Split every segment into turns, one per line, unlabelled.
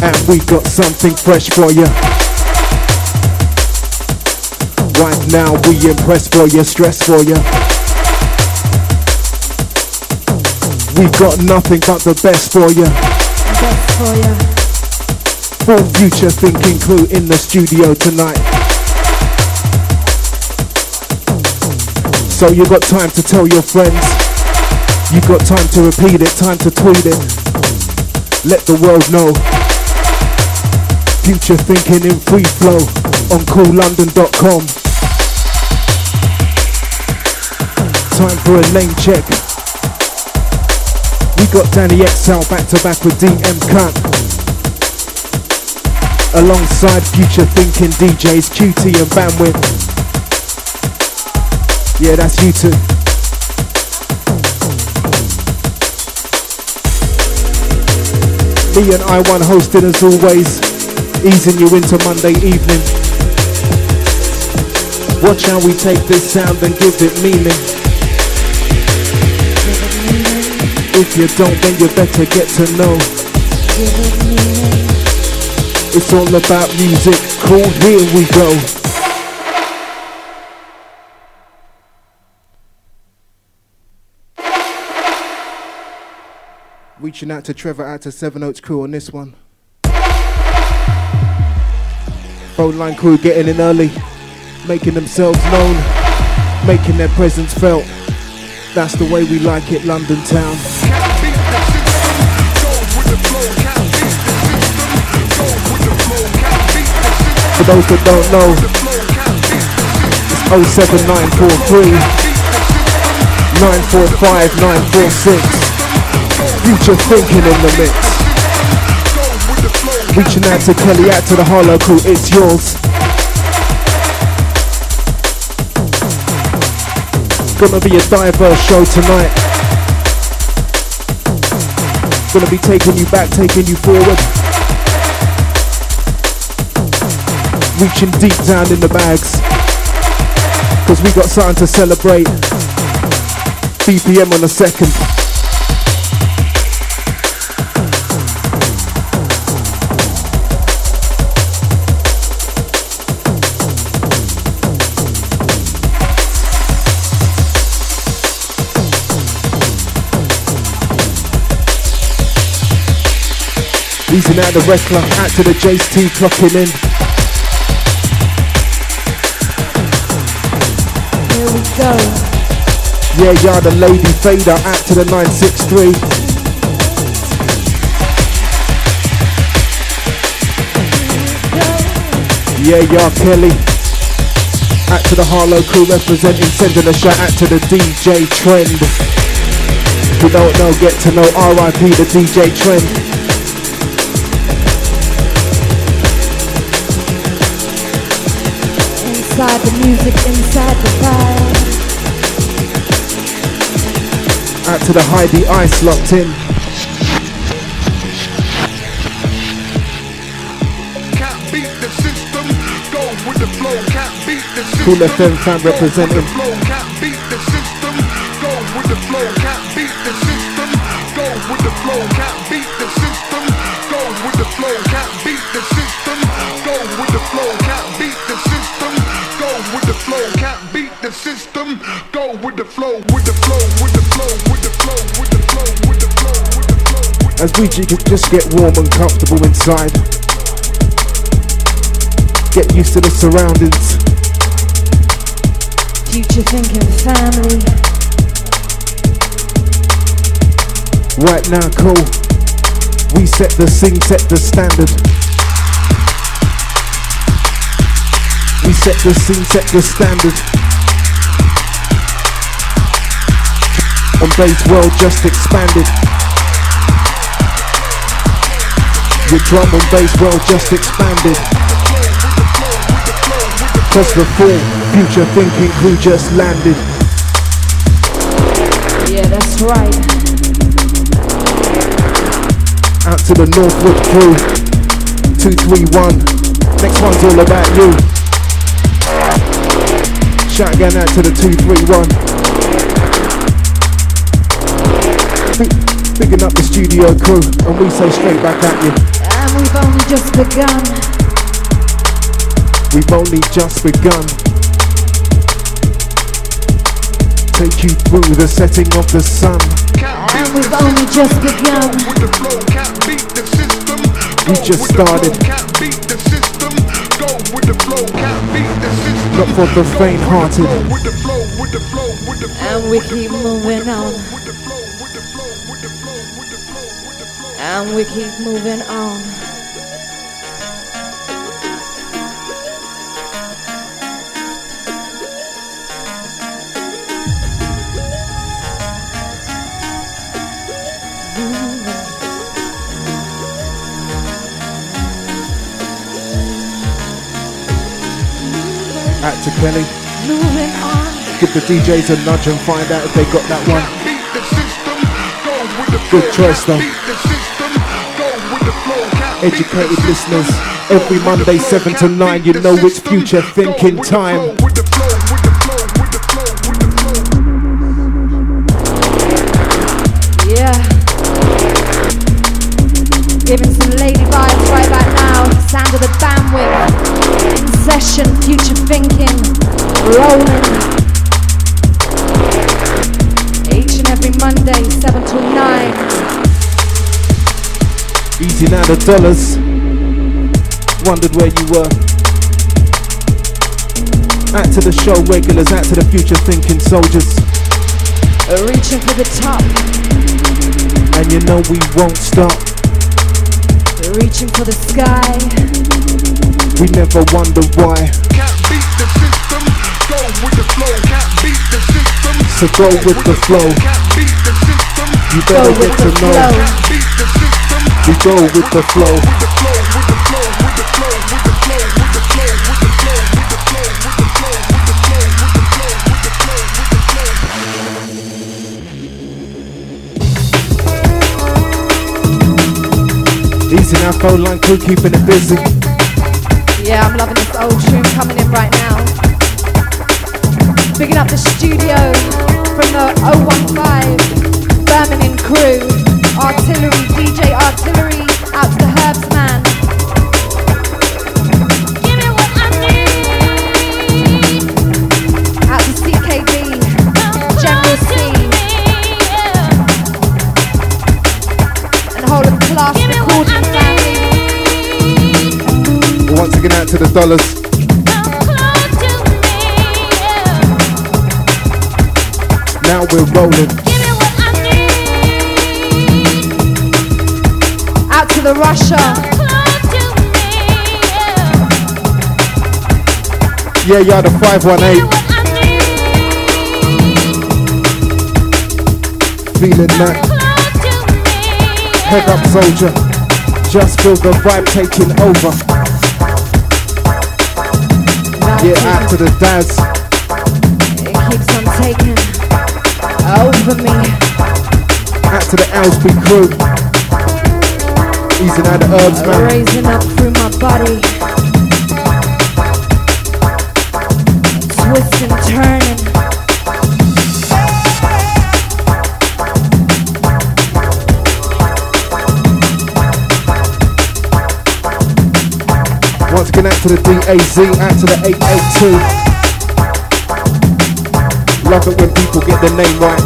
And we got something fresh for you. Right now we impress for you, stress for you. We got nothing but the best for you.
Best for you.
Full future thinking crew in the studio tonight. So you got time to tell your friends. You got time to repeat it, time to tweet it. Let the world know. Future thinking in free flow on coollondon.com. Time for a name check. We got Danny XL back to back with DM Cut. Alongside future thinking DJs QT and Bandwidth. Yeah, that's you two. Me and I1 hosting as always, easing you into Monday evening. Watch how we take this sound and give it meaning. If you don't, then you better get to know. It's all about music, cool, here we go. Reaching out to Trevor, out to Seven Oaks crew on this one. Phone line crew getting in early, making themselves known, making their presence felt. That's the way we like it, London town. For those that don't know, it's 07943 945 946. Future thinking in the mix. Reaching out to Kelly, out to the Harlow crew, it's yours. Gonna be a diverse show tonight. Gonna be taking you back, taking you forward. Reaching deep down in the bags. Cause we got something to celebrate. BPM on the second. Easing out the Reckler, out to the Jace T clocking in.
Here we go.
Yeah, yeah, the Lady Fader, out to the 963. Yeah, yeah, Kelly. Out to the Harlow crew representing, sending a shout out to the DJ Trend. If you don't know, get to know, RIP the DJ Trend.
Inside the music, inside the fire.
Out to the Heidi Ice locked in.
Can't beat the system, go with the flow. Can't beat the system.
Cool FM fan representing.
Can't beat the system, go with the flow. Can't beat the system, go with the flow. Can't beat the system, go with the flow. Can't beat the system, go with the flow. Can't beat the system, go with the flow. Can't beat the system, go with the flow, with the flow, with the flow, with the flow, with the flow, with the flow, with the flow.
As we just get warm and comfortable inside. Get used to the surroundings.
Future thinking family.
Right now, cool. We set the scene, set the standard. We set the scene, set the standard. On bass world just expanded. Your drum and bass world just expanded. Cause the full future thinking crew just landed.
Yeah, that's right.
Out to the Northwood crew, 231. Next one's all about you. Shout again out to the 231. Picking up the studio crew, and we say straight back at you.
And we've only just begun.
We've only just begun. Take you through the setting of the sun.
And we've only just begun.
We just started. Not for the faint-hearted.
And we keep moving on. And we keep moving on.
Out to Kelly.
Moving on.
Give the DJs a nudge and find out if they got that one. Good choice though. Educated listeners, every Monday 7 to 9, you know it's future thinking time.
Yeah. Giving some lady vibes right back now. Sound of the bandwidth. In session, future thinking. Rolling. Each and every Monday, 7 to 9.
Easy now the dollars. Wondered where you were. Out to the show regulars, out to the future thinking soldiers.
Reaching for the top.
And you know we won't stop.
Reaching for the sky.
We never wonder why.
Can't beat the system, go with the flow. Can't beat the system,
so go with the flow.
Can't beat the system,
you better get to know.
Can't beat the system,
we go with the flow.
With the flow, with the flow, with the flow, with the flow, with the flow, with the flow, with the flow, with the flow, with the flow, with the flow, with the flow, with the flow.
Easy now, phone line crew keeping it busy.
Yeah, I'm loving this old tune coming in right now. Picking up the studio from the 015 Birmingham crew. Artillery, DJ Artillery, out to the Herbs man. Give me what I need. Out to CKB, General C. And the whole of the class recording family.
Once again out to the dollars. Now we're rolling.
Out to the Russia.
Yeah, you're the 518. Feeling that. Head up, soldier. Just feel the vibe taking over. Yeah, out to the Daz.
It keeps on taking over me.
Out to the Ellsby crew. Easing out the herbs, man.
Raising up through my body. Twisting, turning.
Once again out to the DAZ, out to the 882. Love it when people get their name right.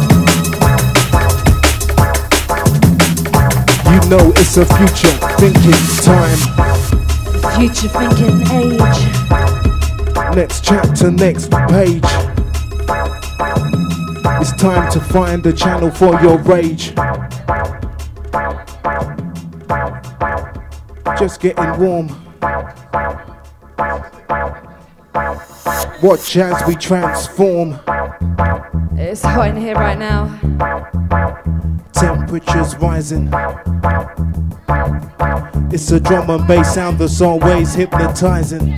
You know it's a future thinking time.
Future thinking age.
Next chapter, next page. It's time to find a channel for your rage. Just getting warm. Watch as we transform.
It's hot in here right now.
Temperatures rising. It's a drum and bass sound that's always hypnotizing.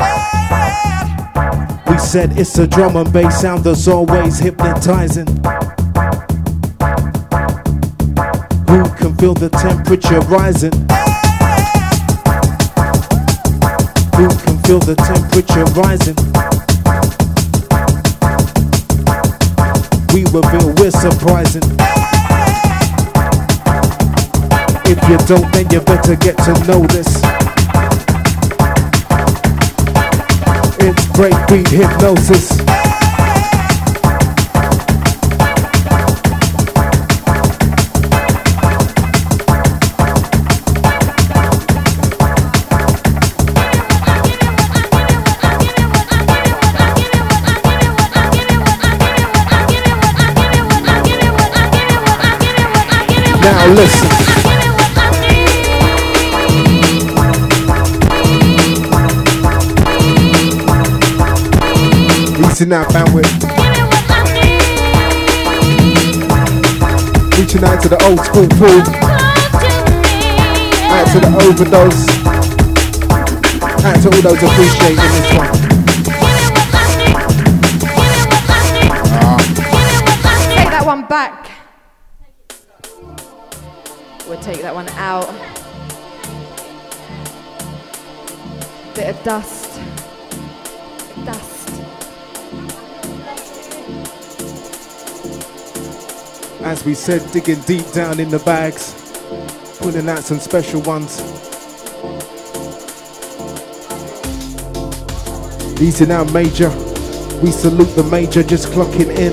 We said it's a drum and bass sound that's always hypnotizing. Who can feel the temperature rising? Who can feel the temperature rising? We reveal we're surprising. If you don't, then you better get to know this. It's breakbeat hypnosis. Now listen. Reaching out bandwidth. Reaching out to the old school pool. Out to the overdose. Out to all those appreciating this one.
Take that one back. We'll take that one out. Bit of dust. Dust.
As we said, digging deep down in the bags, pulling out some special ones. Easy now, Major. We salute the Major just clocking in.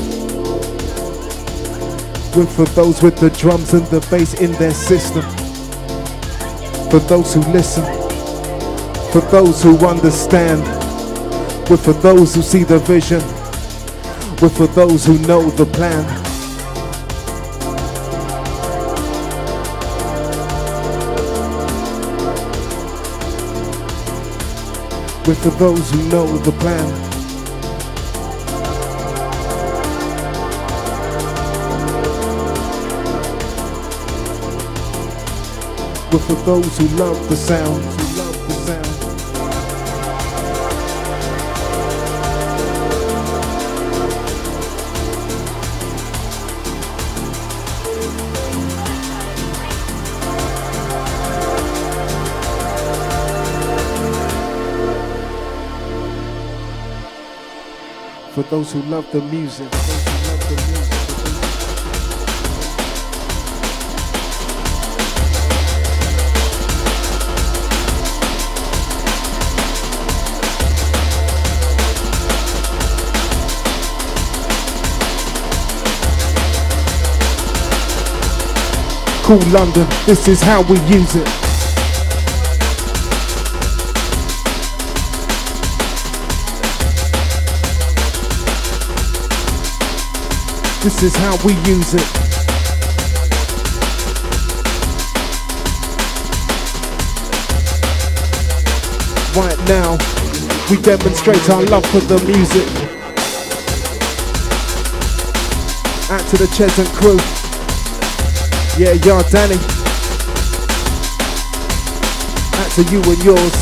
With for those with the drums and the bass in their system. For those who listen. For those who understand. With for those who see the vision. With for those who know the plan. With for those who know the plan. With for those who love the sound, who love the sound. For those who love the music, Cool London, this is how we use it. This is how we use it. Right now, we demonstrate our love for the music. Out to the Chesant crew. Yeah, y'all, Danny. Out to you and yours.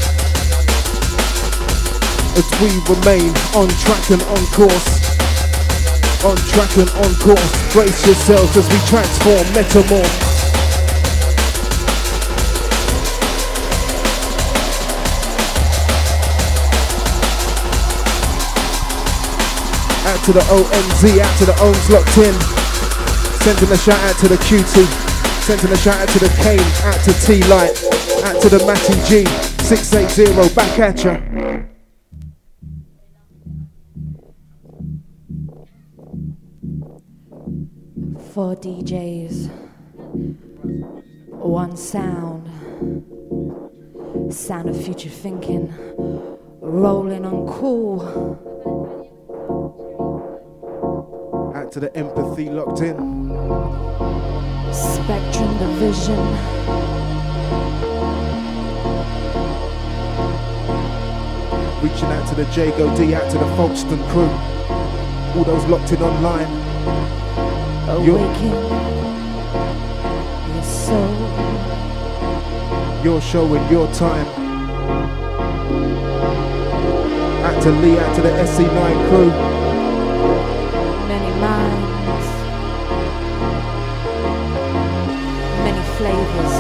As we remain on track and on course. On track and on course. Brace yourselves as we transform, metamorph. Out to the OMZ, out to the Ohms locked in. Sending a shout out to the QT. Sending a shout out to the Kane. Out to T-Light. Out to the Matty G. 680, back at ya.
Four DJs, one sound, sound of future thinking, rolling on cool.
Out to the empathy locked in.
Spectrum division.
Reaching out to the Jago D, out to the Folkestone crew. All those locked in online.
Awaken your soul.
Your show and your time. Out to Lee, out to the SC9 crew.
Many minds, many flavors.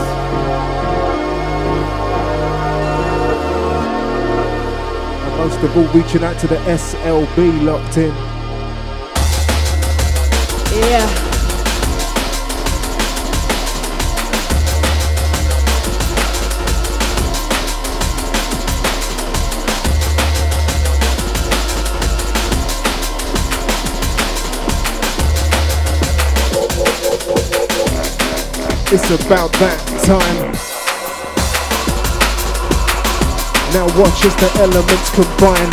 And most of all, reaching out to the SLB locked in.
Yeah.
It's about that time. Now watch as the elements combine.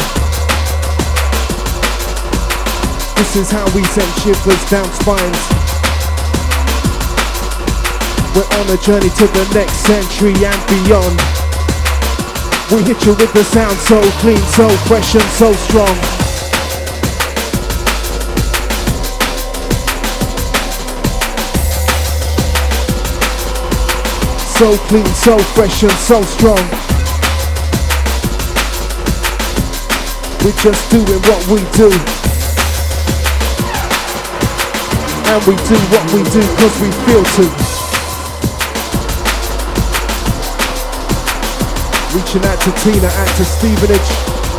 This is how we send shivers down spines. We're on a journey to the next century and beyond. We hit you with the sound so clean, so fresh and so strong. So clean, so fresh and so strong. We're just doing what we do. And we do what we do cause we feel to. Reaching out to Tina, out to Stevenage.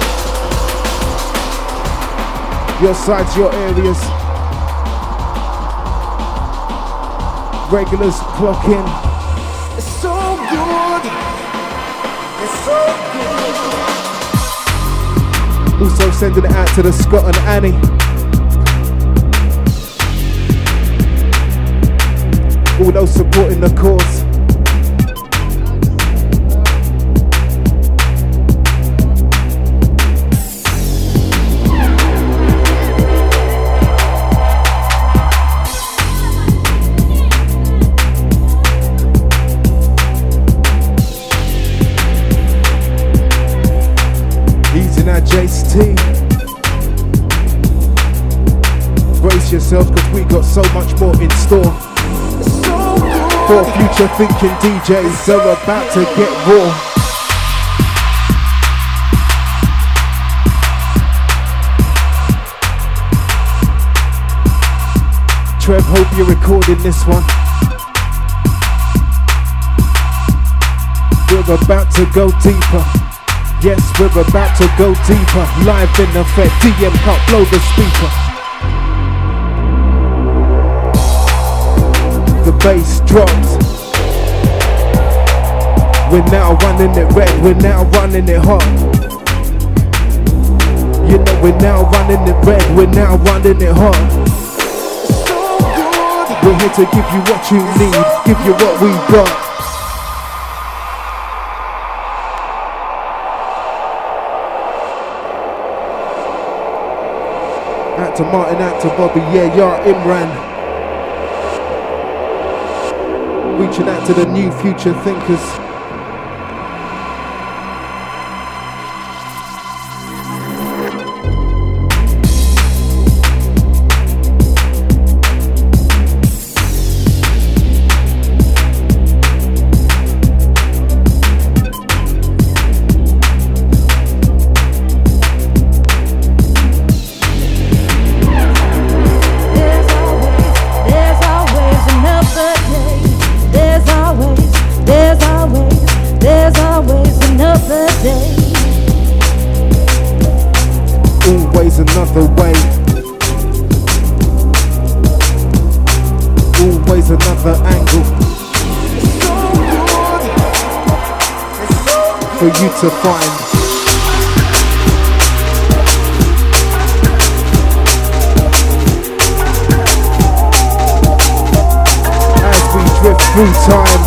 Your sides, your areas. Regulars clock in. It's so good. It's so good. Also sending it out to the Scott and Annie. All those supporting the cause. Jace T. Brace yourself cause we got so much more in store. For future thinking DJs, they're about to get raw. Trev, hope you're recording this one. We're about to go deeper. Yes, we're about to go deeper. Live in effect, DM can't blow the speaker. The bass drops. We're now running it red, we're now running it hot. You know we're now running it red, we're now running it hot. We're here to give you what you need, give you what we got. Out to Martin, out to Bobby, yeah, Imran. Reaching out to the new future thinkers. Always another way. Always another angle for you to find. As we drift through time,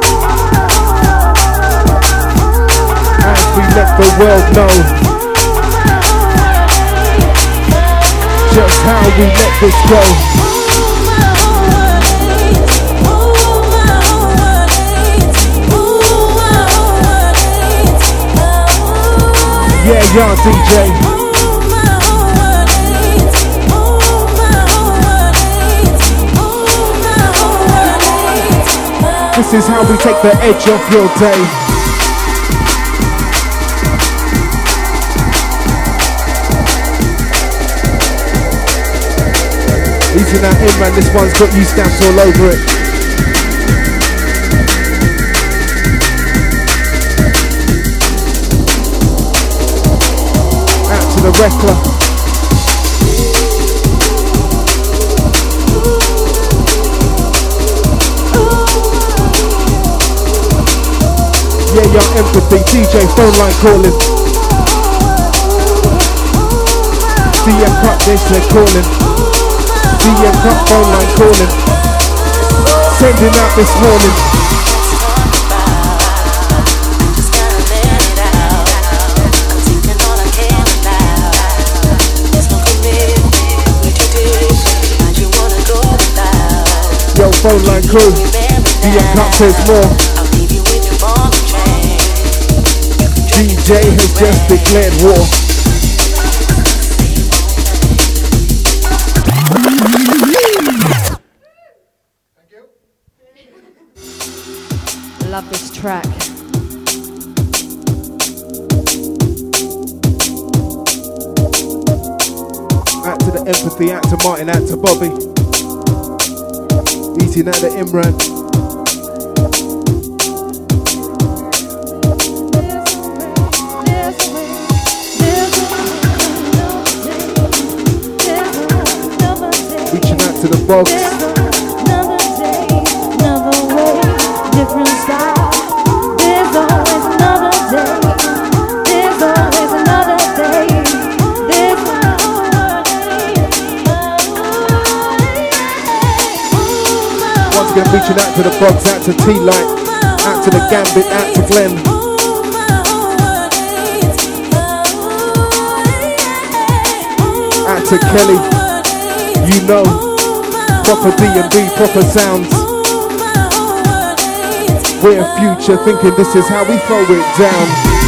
as we let the world know just how we let this go. Yeah, y'all DJ. This is how we take the edge off your day. Easy now in, man, this one's got you stamps all over it. Out to the Reckler. Yeah, young empathy, DJ phone line calling. DM cut this, they're calling. DM cut phone line calling. sending out this morning. Yo, phone line crew, the Cup says more. DJ has just declared war.
Love this track.
Out to the empathy, out to Martin, out to Bobby. Eating out to Imran. Reaching out to the Bogs. Again, reaching out to the Bogs, out to T-Light, out to the Gambit, out to Glenn. Out to Kelly, you know, proper D&B, proper sounds. We're future thinking this is how we throw it down.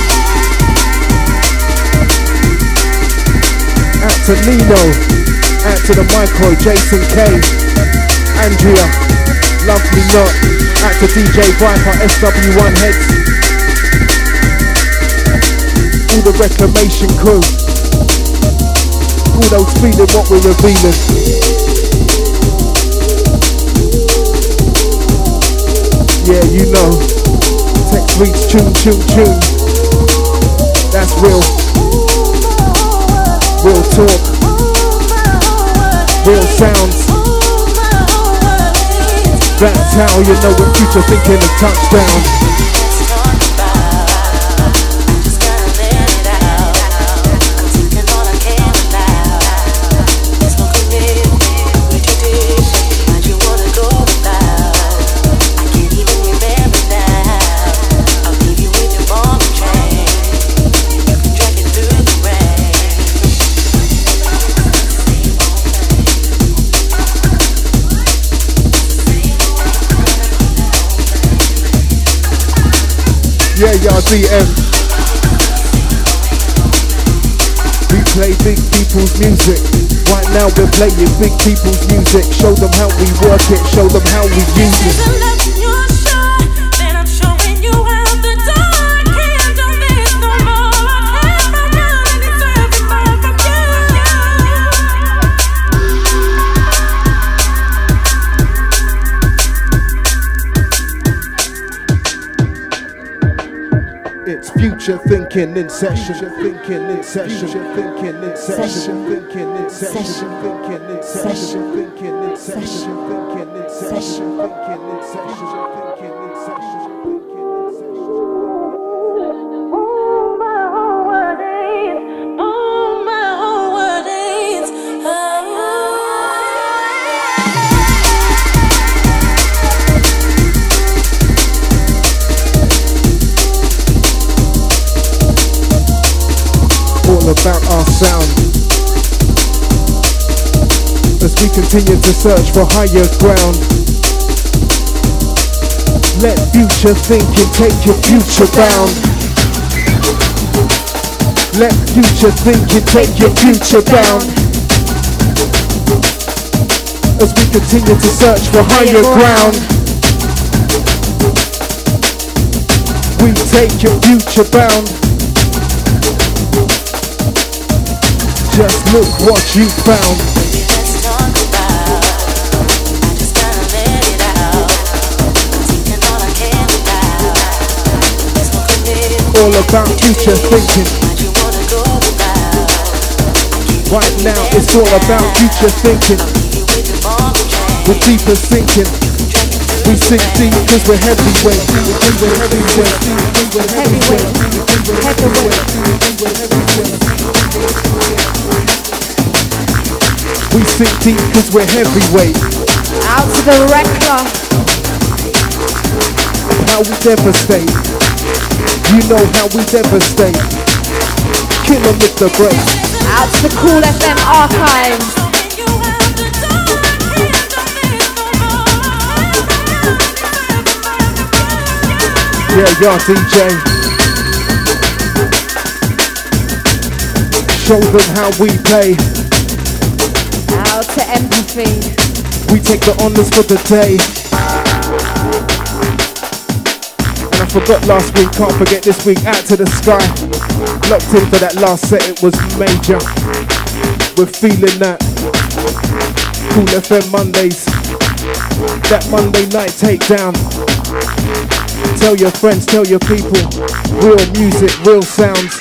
Out to Nino, out to the Micro, Jason K, Andrea. Lovely Not, out to DJ Viper, SW1 heads. All the reclamation crew. All those feeling what we're revealing. Yeah, you know. Text reads tune. That's real. Real talk. Real sounds. That's how you know we're future thinking a touchdown. Yeah, y'all DM. We play big people's music. Right now we're playing big people's music. Show them how we work it, show them how we use it. Future thinking in session, thinking in session, thinking in session, thinking in session, thinking in session, thinking in session, thinking in session, thinking in session, thinking in session. About our sound as we continue to search for higher ground. Let future thinking take your future bound. Let future thinking take your future bound. As we continue to search for higher ground, we take your future bound. Just look what you found.
Let's talk about. I just gotta let it out. I'm thinking all I care about. There's no committed.
All about future thinking.
Why'd you wanna go without?
Right now it's all about future thinking. We're deeper thinking. We sink deep cause we're heavyweight. We're heavyweight. We sink deep cause we're heavyweight.
Out to the Wreckler.
how we devastate. You know how we devastate. Kill 'em with the break.
Out to the Cool FM archives.
Yeah, DJ. Show them how we play.
Out to Empathy.
We take the honours for the day. And I forgot last week, can't forget this week. Out to the sky. Locked in for that last set, it was major. We're feeling that. Cool FM Mondays. That Monday night takedown. Tell your friends, tell your people. Real music, real sounds.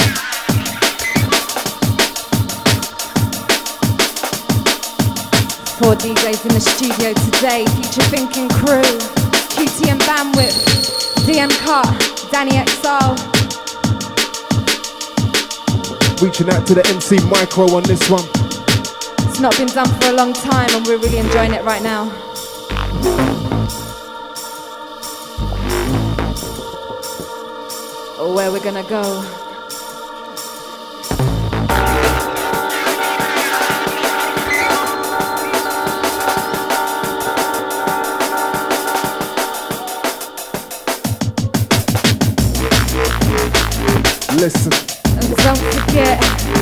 4 DJs in the studio today. Future Thinking Crew, QT and Bandwidth, DM Cut, Danny XL.
Reaching out to the MC Micro on this one.
It's not been done for a long time and we're really enjoying it right now. Oh, where we're gonna go.
Listen.
And don't forget,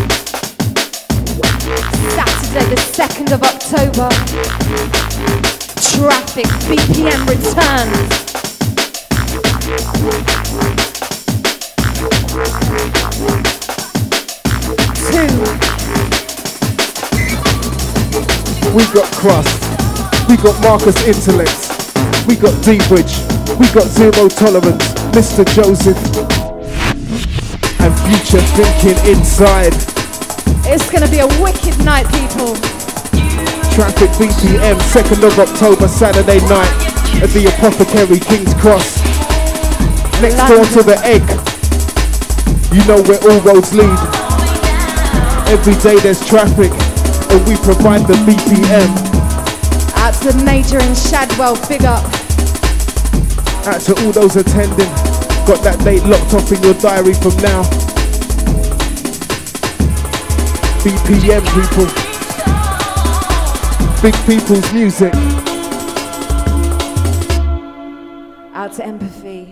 Saturday the 2nd of October, Traffic BPM returns.
We got Crust, we got Marcus Intellects, we got D-Bridge, we got Zero Tolerance, Mr. Joseph, and Future Thinking inside.
It's gonna be a wicked night, people.
Traffic BPM, 2nd of October, Saturday night, at the Apothecary, King's Cross, next door to the Egg. You know where all roads lead. Every day there's traffic, and we provide the BPM.
Out to Major and Shadwell, big up.
Out to all those attending, got that date locked off in your diary from now. BPM people, big people's music.
Out to Empathy.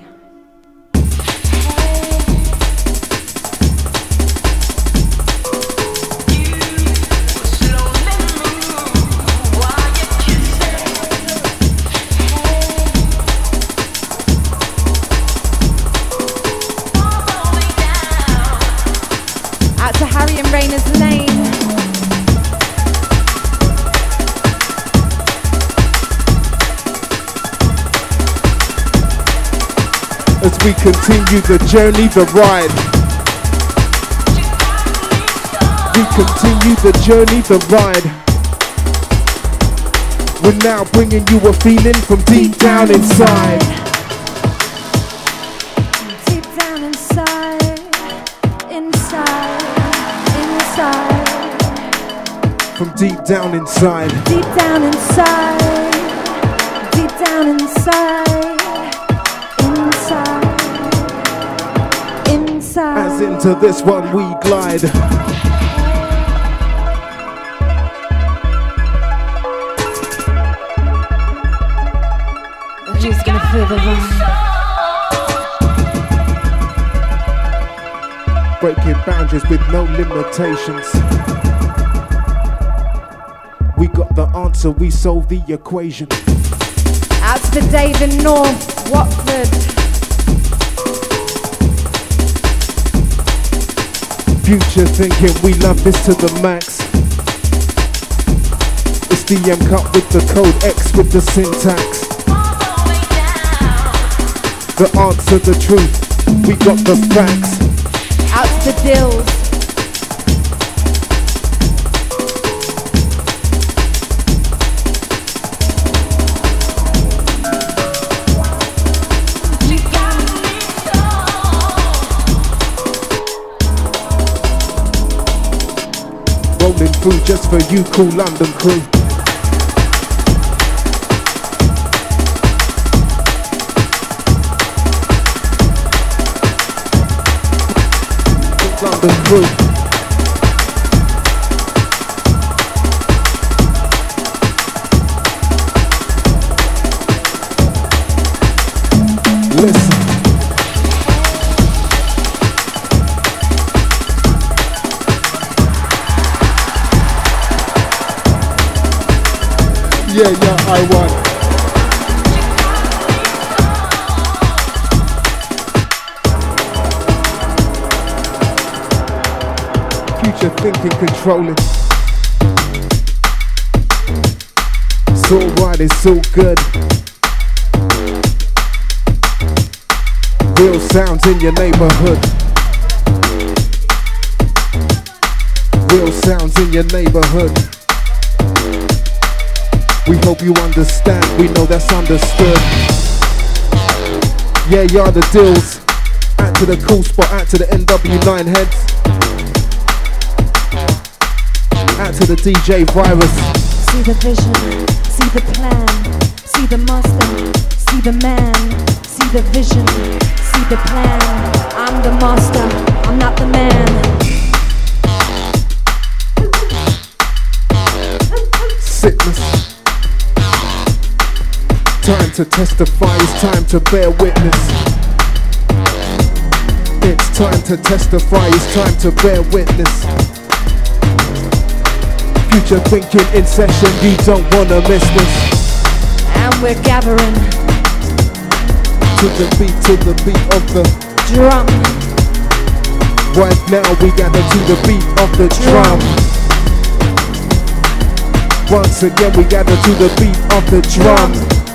Raina's Lane.
As we continue the journey, the ride. We continue the journey, the ride. We're now bringing you a feeling from deep down inside.
Deep down inside, inside.
From deep down inside.
Deep down inside. Deep down inside. Inside. Inside.
As into this one we glide.
Who's gonna feel the vibe?
Breaking boundaries with no limitations. We got the answer, we solved the equation.
Out to the Dave in North Watford.
Future Thinking, we love this to the max. It's DM Cut with the code X with the syntax. The answer, the truth, we got the facts.
Out to the Dills.
Rolling through just for you, cool London crew. the crew. Listen. Yeah, I want. Future thinking, controlling. It's alright, it's all good. Real sounds in your neighborhood. Real sounds in your neighborhood. We hope you understand, we know that's understood. Yeah, y'all the deals. Out to the cool spot, out to the NW9 heads. Out to the DJ Virus.
See the vision, see the plan, see the master, see the man, see the vision, see the plan. I'm the master, I'm not the man.
Sickness. Time to testify, it's time to bear witness. It's time to testify, it's time to bear witness. Future thinking in session, you don't wanna miss this.
And we're gathering
to the beat of the
drum.
Right now we gather to the beat of the drum. Once again we gather to the beat of the drum.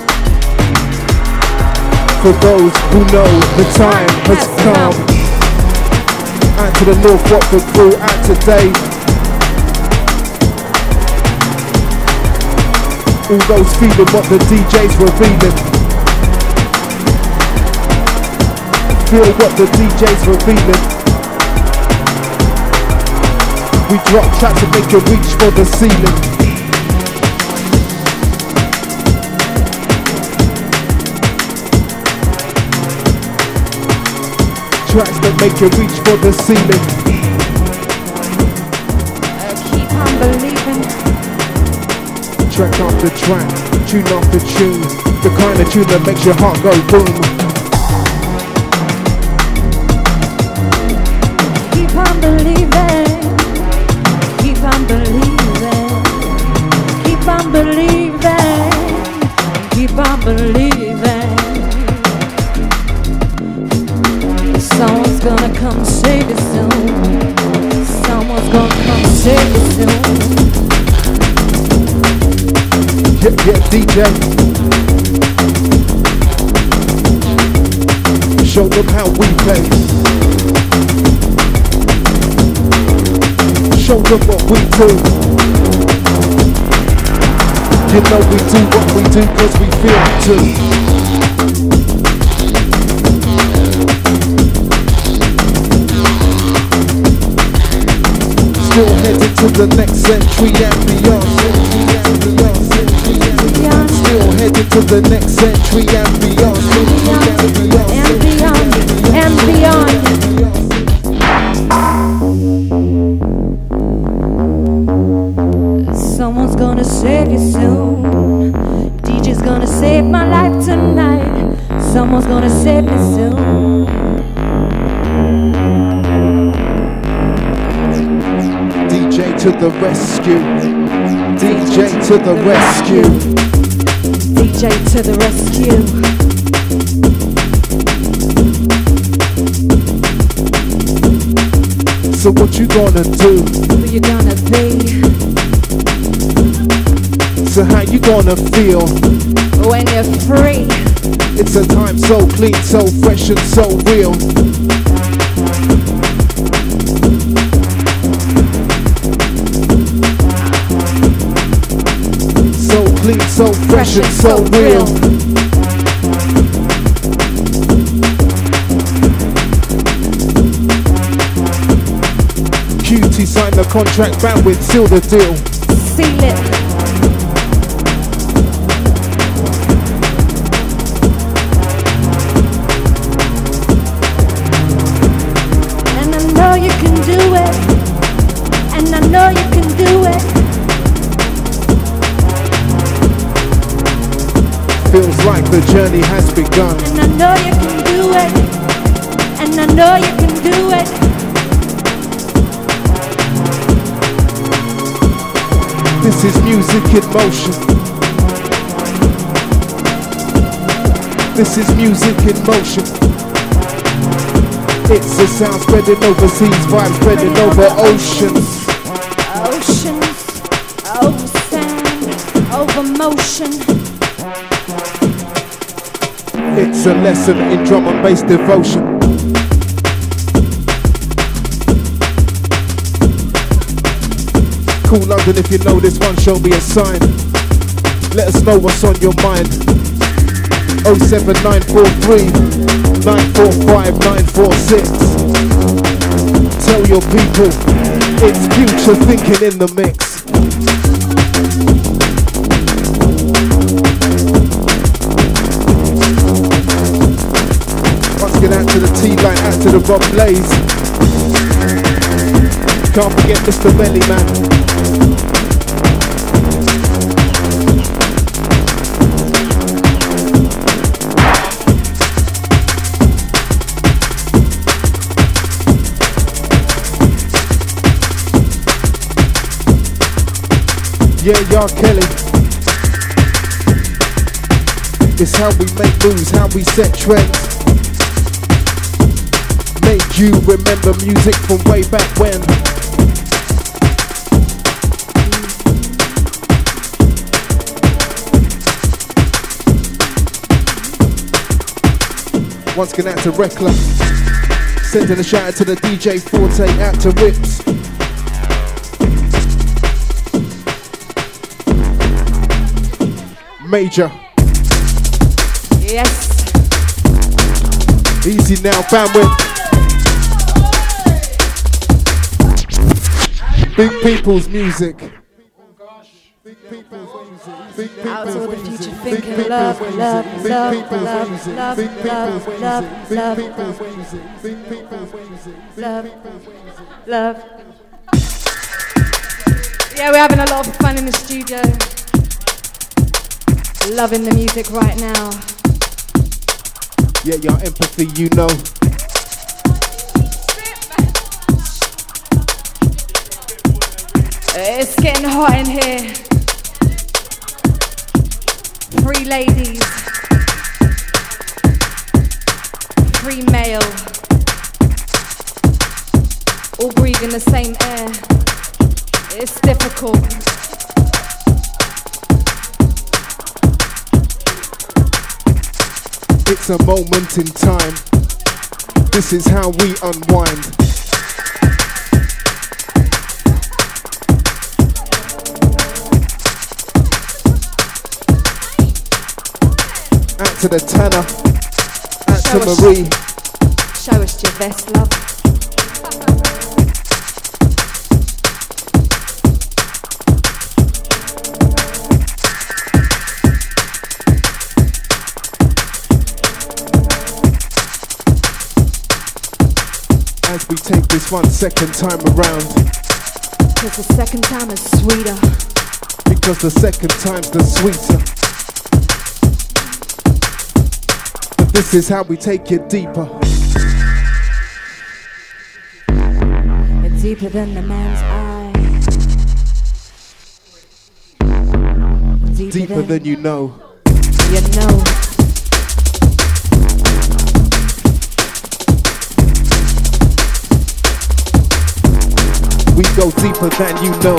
For those who know the time has come. Out to the North Watford crew, out today. All those feeling what the DJ's revealing. Feel what the DJ's revealing. We drop tracks to make you reach for the ceiling. Tracks that make you reach for the ceiling.
Keep on believing.
Track after track, tune after tune. The kind of tune that makes your heart go boom.
Keep on believing. Keep on believing. Keep on believing. Keep on believing. Someone's gonna come save you soon. Someone's gonna come save you soon.
Yeah, DJ. Show them how we play. Show them what we do. You know we do what we do cause we feel it too. Still headed to the next century and beyond. Still headed to the next century and beyond.
And beyond. Someone's gonna save you soon. DJ's gonna save my life tonight. Someone's gonna save me soon.
DJ to the rescue. DJ to the rescue.
DJ to the rescue.
So what you gonna do?
Who you gonna be?
So how you gonna feel?
When you're free.
It's a time so clean, so fresh and so real. So clean, so fresh and so real. QT signed the contract, bandwidth, seal the deal.
Seal it. And I know you can do
like the journey has begun.
And I know you can do it. And I know you can do it.
This is music in motion. This is music in motion. It's a sound spreading overseas, vibes spreading over oceans.
Oceans, over sand, over motion.
It's a lesson in drum and bass devotion. Cool London, if you know this one, show me a sign. Let us know what's on your mind. 07943 945 946. Tell your people it's future thinking in the mix. Once again, out to the T-Line, out to the Rob Blaze. Can't forget Mr. Belly Man. Yeah, y'all Kelly. It's how we make moves, how we set trends. Make you remember music from way back when. Once again, out to Rekla. Sending a shout out to the DJ Forte, out to Rips. Major.
Yes.
Easy now, bandwidth. Big people's music. Big people's music. Big
Out
people's
to the
music.
future
Big
thinking
people's
love,
music.
love,
Big
love,
people's
love,
music.
love,
Big people's
love,
music.
love,
Big people's music. Big people's music.
love, love. Yeah, we're having a lot of fun in the studio. Loving the music right now.
Yeah, your empathy, you know.
It's getting hot in here. 3 ladies. 3 male. All breathing the same air. It's difficult.
It's a moment in time. This is how we unwind. Out to the Tanner. Out to Marie.
Show us your best, love.
As we take this one second time around.
Cause the second time is sweeter.
Because the second time's the sweeter. But this is how we take it deeper.
It's deeper than the man's eye.
Deeper than you know.
You know.
We go deeper than you know.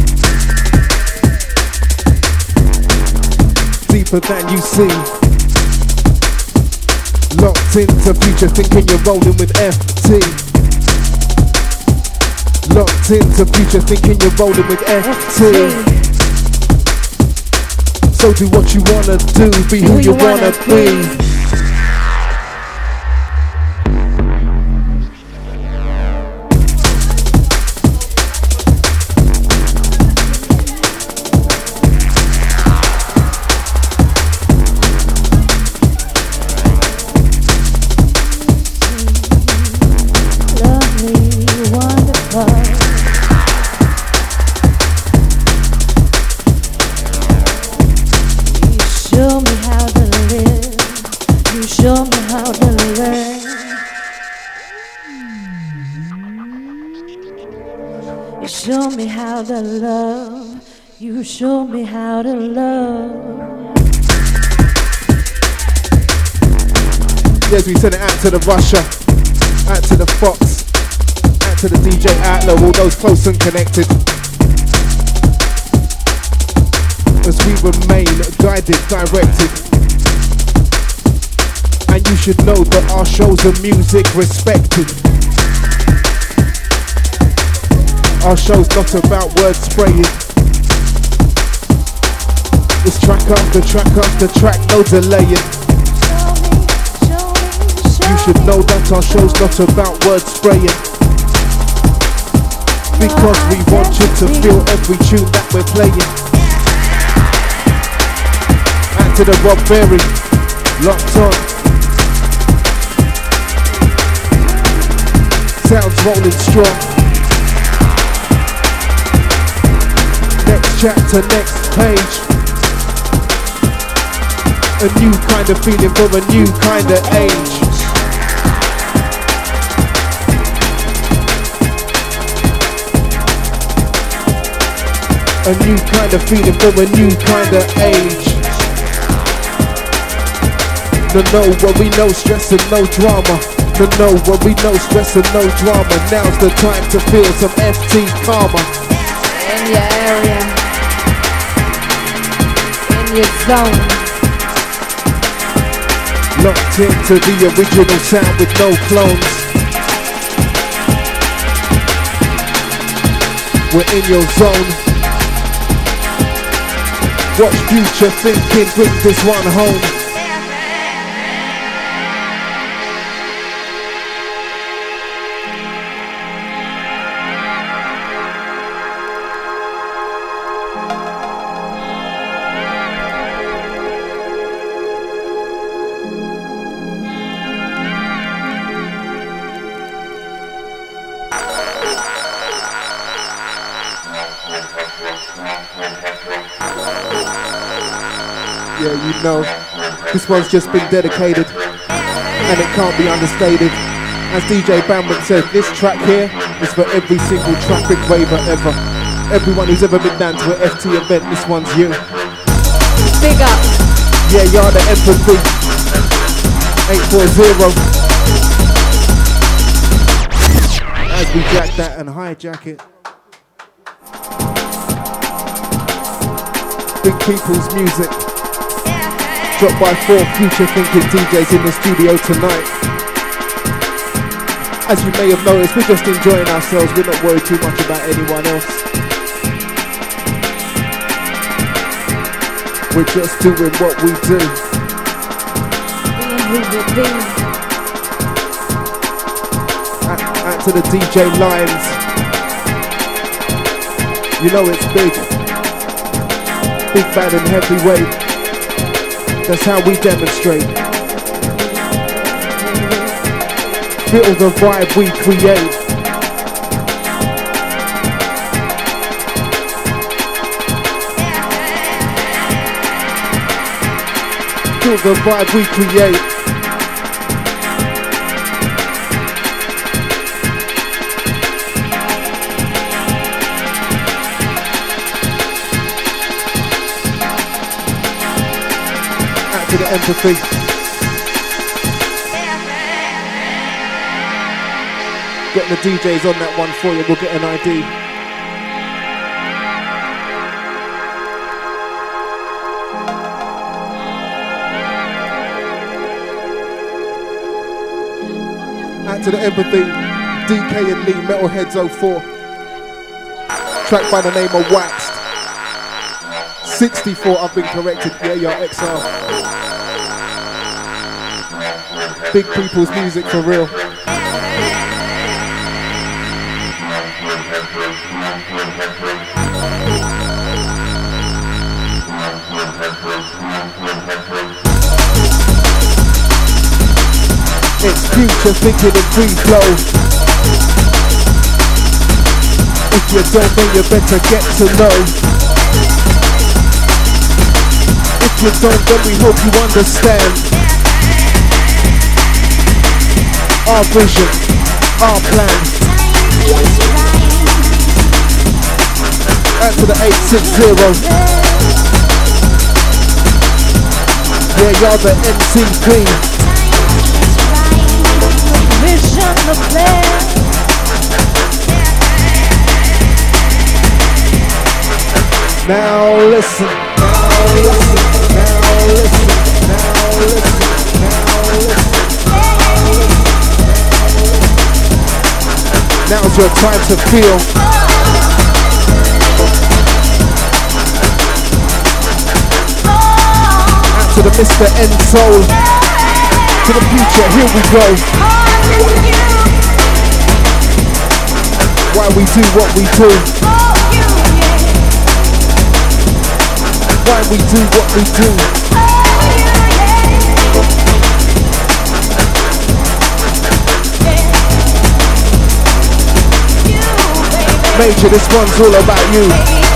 Deeper than you see. Locked into future thinking you're rolling with FT. Locked into future thinking you're rolling with FT. So do what you wanna do, be who you wanna be.
Show me how to live. show me how to love. You show me how to love.
Yes, we send it out to the Russia, out to the Fox, out to the DJ Outlaw, all those close and connected. As we remain guided, directed. And you should know that our shows are music respected. Our show's not about word spraying. It's track after track after track, no delaying. You should know that our show's not about word spraying. Because we want you to feel every tune that we're playing. Out to the Rob Berry, locked on. Sounds rolling strong. Next chapter, next page. A new kind of feeling for a new kind of age. A new kind of feeling for a new kind of age. No worry, no stress and no drama. No worry, no stress and no drama. Now's the time to feel some FT karma.
In your area, in your zone.
Locked into the original sound with no clones. We're in your zone. Watch future thinking, bring this one home. Yeah, you know, this one's just been dedicated, and it can't be understated. As DJ Bamwick said, this track here is for every single traffic raver ever. Everyone who's ever been down to an FT event, this one's you.
Big up.
Yeah, you're the empathy. 840. As we jack that and hijack it. Big people's music. Dropped by 4 future thinking DJs in the studio tonight. As you may have noticed, we're just enjoying ourselves. We're not worried too much about anyone else. We're just doing what we do. Out to the DJ Lions. You know it's big. Big, bad and heavyweight. That's how we demonstrate. Feel the vibe we create. Feel the vibe we create. To the empathy. Getting the DJs on that one for you, we'll get an ID. Out to the empathy, DK and Lee, Metalheads 04. Track by the name of Waxed. 64, I've been corrected, yeah, you're XR. Big people's music for real. It's future thinking in free flow. If you don't know, you better get to know. If you don't, then we hope you understand. Our vision, our plan. Out to the 860. Yeah, you're the MCP.
Vision of flare.
Now listen. Now listen. Now listen. Now listen. Now listen. Now's your time to feel. Out to the Mr. End Soul. To the future, here we go. Why we do what we do. Why we do what we do. Major, this one's all about you.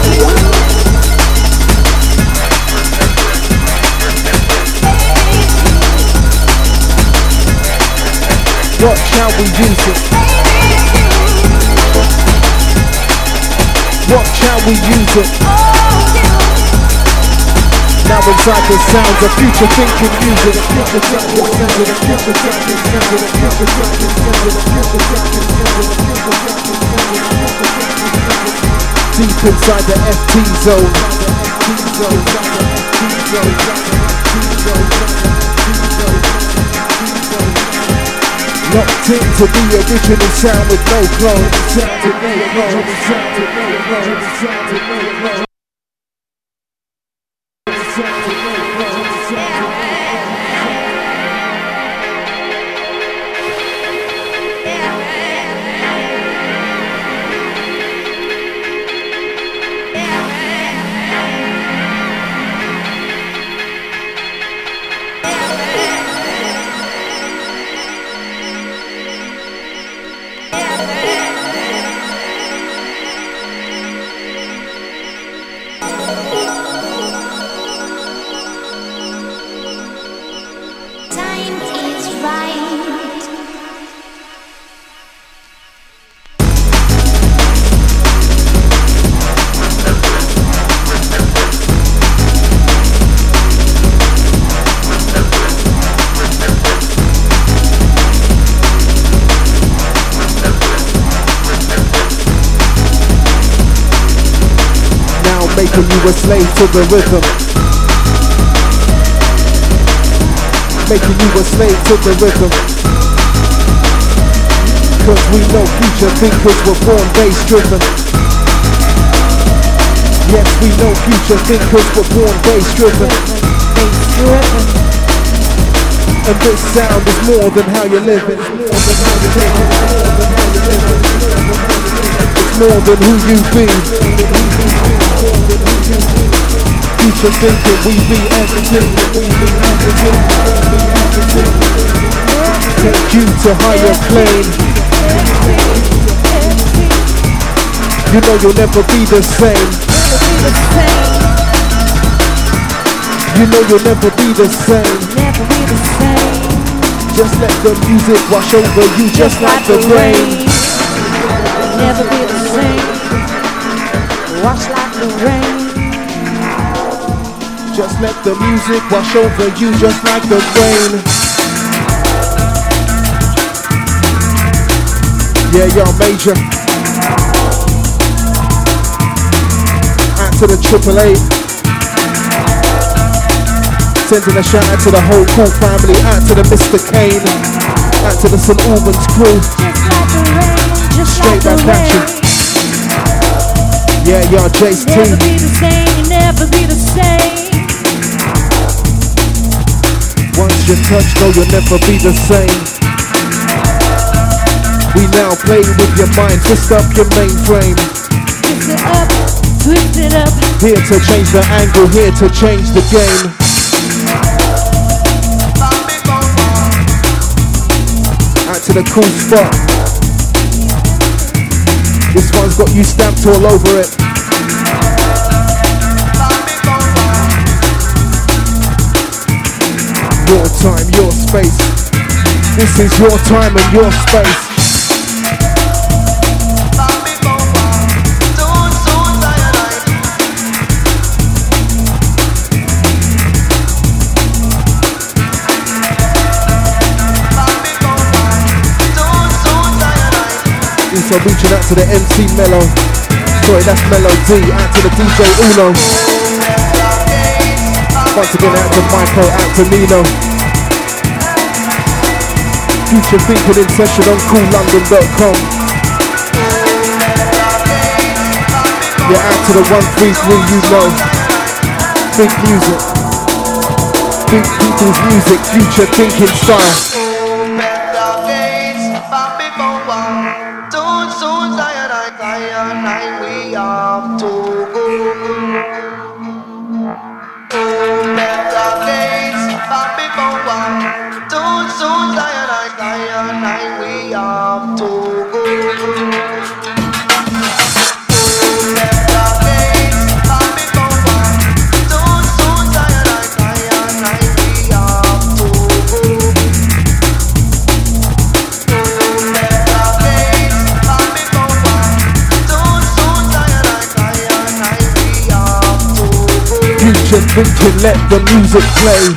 What shall we use it? What shall we use it? Now inside the sounds of future thinking music. Deep inside the FT zone. Locked into the original sound with no clone. Making you a slave to the rhythm. Making you a slave to the rhythm. Cause we know future thinkers were born bass driven. Yes, we know future thinkers were born bass driven. And this sound is more than how you live it. It's more than who you be. Future thinking, we be everything. Take you to higher plane. You know you'll never be the same. You know you'll never be the same. Just let the music wash over you just like the rain.
Never be the same. Wash like the rain.
Just let the music wash over you just like the rain. Yeah, yo, Major. Out to the 888. Sending a shout out to the whole cool family. Out to the Mr. Kane. Out to the St. Albans crew. Straight back at you. Yeah, yo, Jace T.
Never be the same, never be the same.
Once you touch, no, you'll never be the same. We now play with your mind, twist up your mainframe.
Twist it up, twist it up.
Here to change the angle, here to change the game. Out to the cool spot. This one's got you stamped all over it. Your time, your space. This is your time and your space. Also reaching out to the MC Mello. Sorry, that's Melody. Out to the DJ Uno. Once again, out to Michael, out to Nino. Future thinking in session on coollondon.com. Yeah, out to the 133, you know. Big music. Big people's music, future thinking style. Future thinking, let the music play.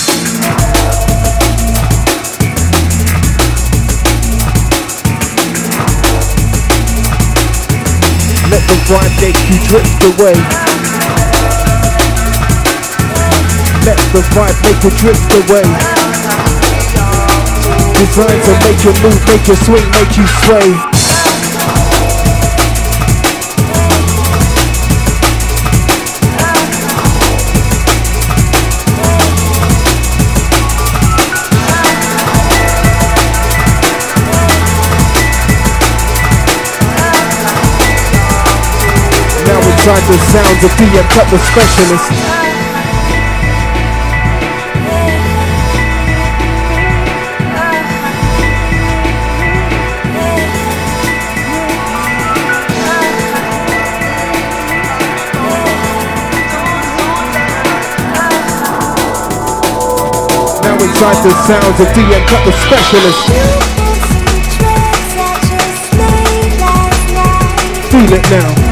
Let the vibe make you drift away. Let the vibe make you drift away. Designed to make you move, make you swing, make you sway. Inside the sounds of DM Cut the Specialist. Now inside the sounds of DM Cut the Specialist. Feel it now.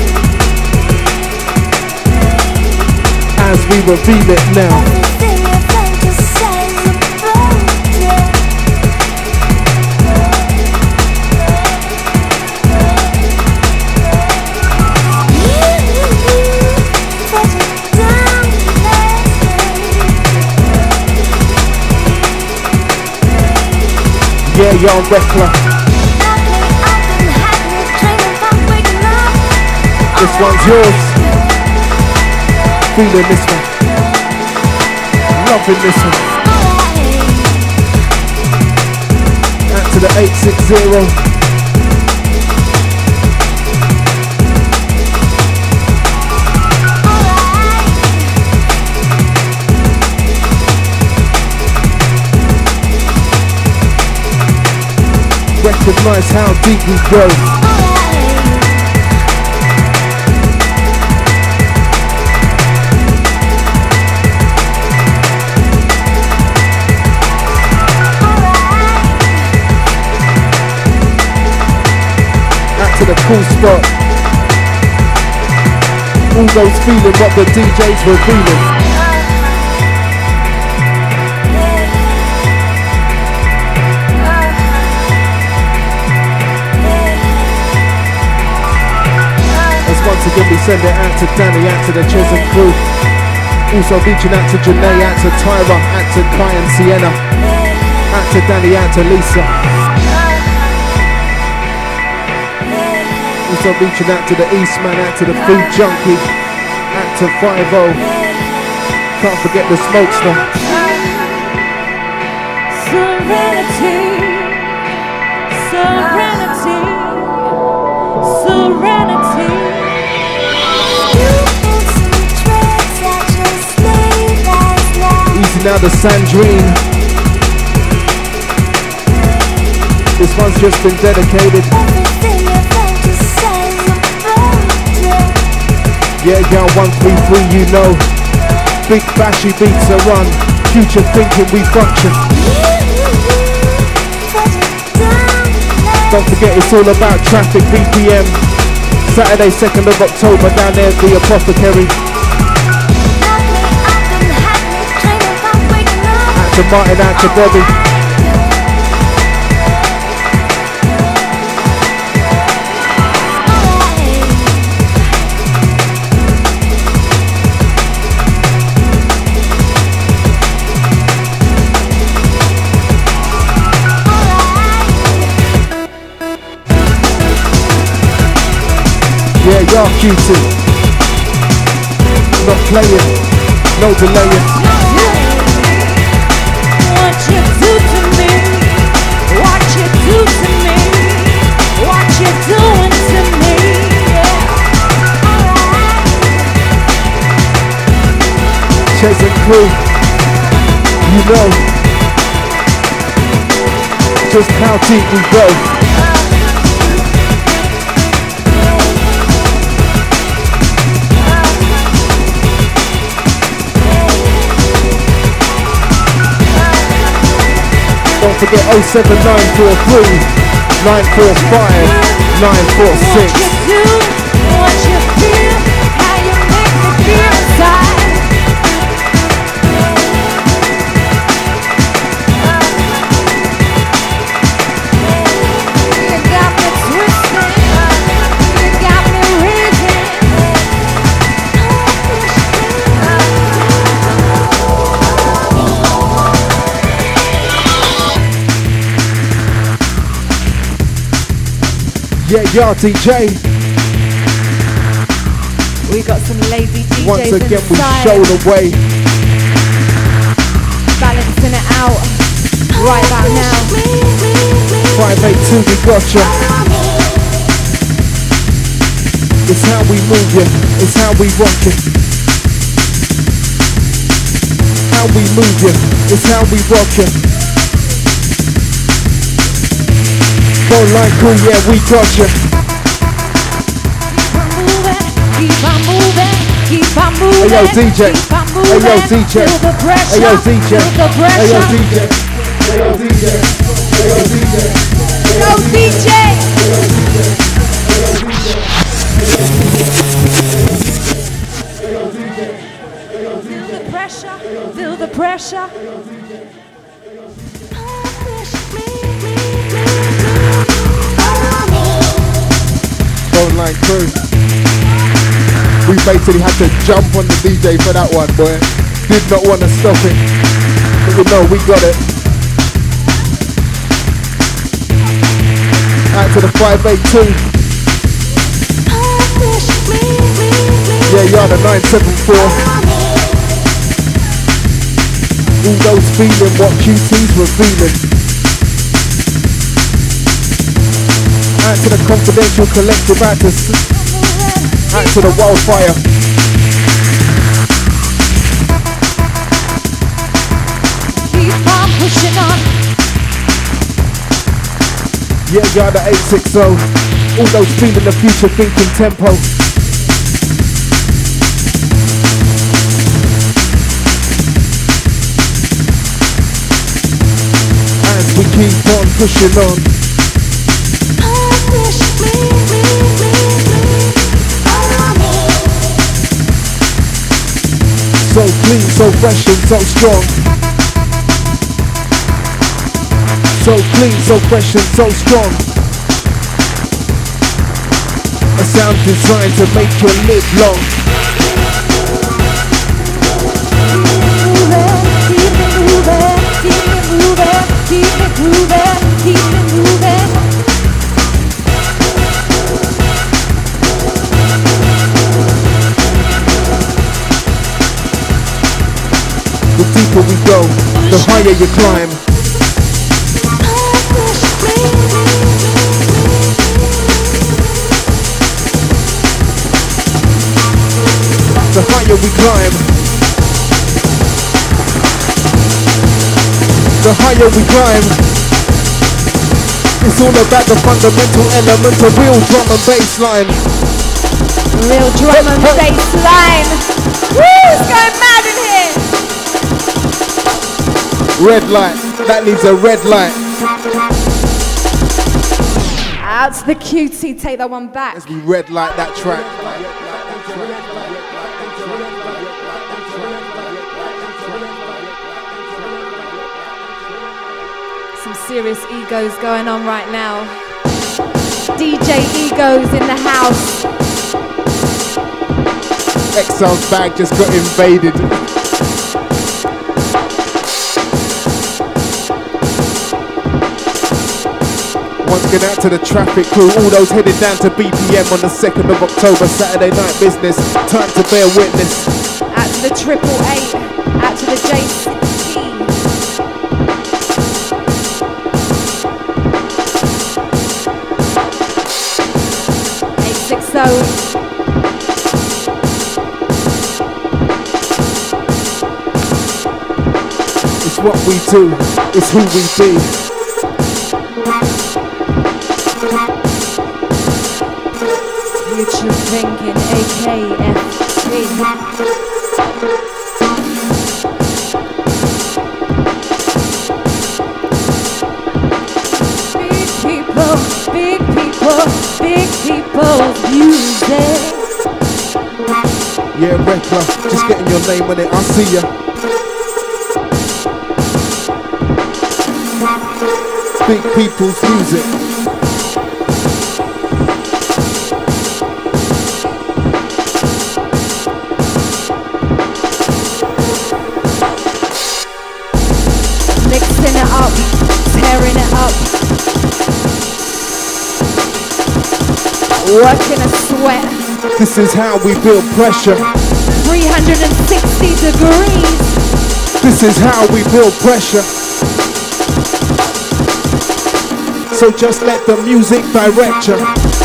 As we reveal it now. Yeah, young Reckler. This one's yours. Feeling this one, loving this one. Out to the 860. Recognize how deep we go. To the cool spot. All those feeling what the DJs were feeling. As once again we send it out to Danny, out to the Chisholm crew. Also reaching out to Janae, out to Tyra, out to Kai and Sienna. Out to Danny, out to Lisa. Also reaching out to the Eastman, out to the Food Junkie, out to 5-0. Can't forget the Smokester.
Serenity, serenity, serenity.
Easy now, the Sandrine. This one's just been dedicated. Yeah, girl, 133, you know. Big bashy beats are run. Future thinking we function. Don't forget it's all about traffic BPM. Saturday 2nd of October down there at the Apothecary. Out to Martin, out to Bobby. are cutie. Not playing, no delaying.
What you do to me, what you do to me, what you doing to me, yeah. Alright.
Chase and crew, you know just how deep we go. Don't forget 07943 945 946.
What you do, what you feel, how you make me feel inside. You got me twisting, you got me reaching.
Yeah, yeah, DJ.
We got some lazy DJs
Once again, we
inside,
show the way.
balancing it out right about now.
582, we got ya. It's how we move ya. It's how we rock it. How we move ya. It's how we rock ya. Phone line crew, yeah, we got ya.
Keep on moving, keep on moving.
Hey yo, DJ.
Keep on
Hey yo,
moving.
DJ.
Feel the pressure.
Hey yo, DJ.
Feel the
Hey yo,
pressure.
DJ. Hey yo, DJ. Hey yo, DJ.
Yo, DJ. Feel the pressure. Feel the pressure.
Phone line crew. We basically had to jump on the DJ for that one, boy. Did not want to stop it. But we know we got it. Out to the 582. Yeah, you're the 974. All those feeling what QT's were feeling. Out to the confidential collective, out to the wildfire.
Keep on pushing on.
Yeah, you're the 860. All those feeling the future, thinking tempo. As we keep on pushing on. So clean, so fresh and so strong. So clean, so fresh and so strong. A sound designed to make you live long.
Keep it moving, keep it moving, keep it moving, keep it moving.
The deeper we go, the higher you climb. The higher we climb. The higher we climb. It's all about the fundamental elements of real drum and bass line.
Real drum and bass line. Woo, it's going mad in here.
Red light, that needs a red light.
Out to the QT, take that one back.
As we red light that track.
Some serious egos going on right now. DJ Egos in the house.
Exile's bag just got invaded. Once Going out to the traffic crew, all those headed down to BPM on the 2nd of October, Saturday night business. Time to bear witness.
Out to the 888, out to the JCT. 860.
It's what we do, it's who we be.
Future thinking, AKFT. Big people's music.
Yeah, Rekla, just getting your name on it, I see ya. Big people's music.
Mixing it up, tearing it up. Working a sweat.
This is how we build pressure.
360 degrees.
This is how we build pressure. So just let the music direct you.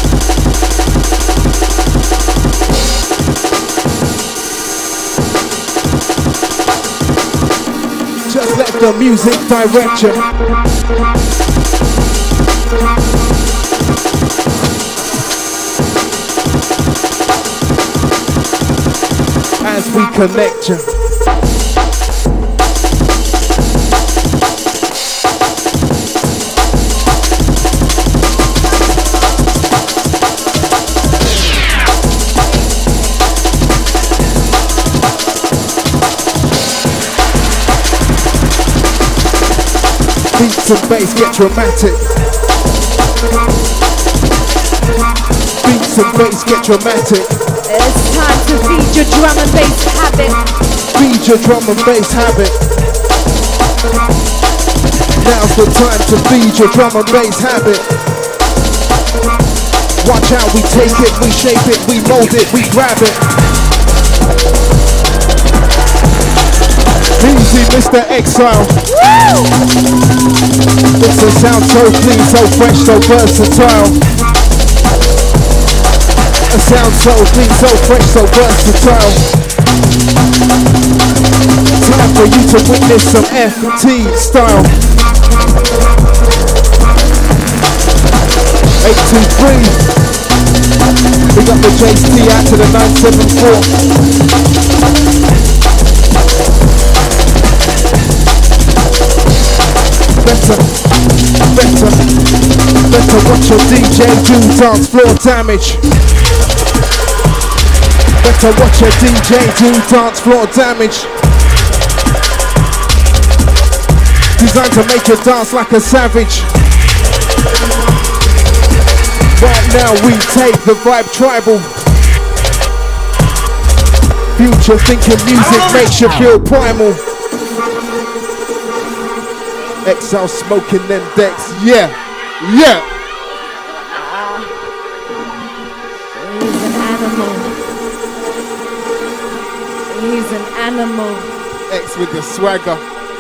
Just let the music direct you. As we connect you. Beats and bass get dramatic. Beats and bass get dramatic.
It's time to feed your drum and bass habit.
Feed your drum and bass habit. Now's the time to feed your drum and bass habit. Watch how we take it, we shape it, we mold it, we grab it. Easy, Mr. Exile. It's a sound so clean, so fresh, so versatile. A sound so clean, so fresh, so versatile. Time for you to witness some FT style. 823. We got the JST out to the 974. Better watch your DJ do dance floor damage. Better watch your DJ do dance floor damage. Designed to make you dance like a savage. Right now we take the vibe tribal. Future thinking music makes you feel primal. Exile smoking them decks, yeah.
He's an animal. He's an animal.
X with the swagger.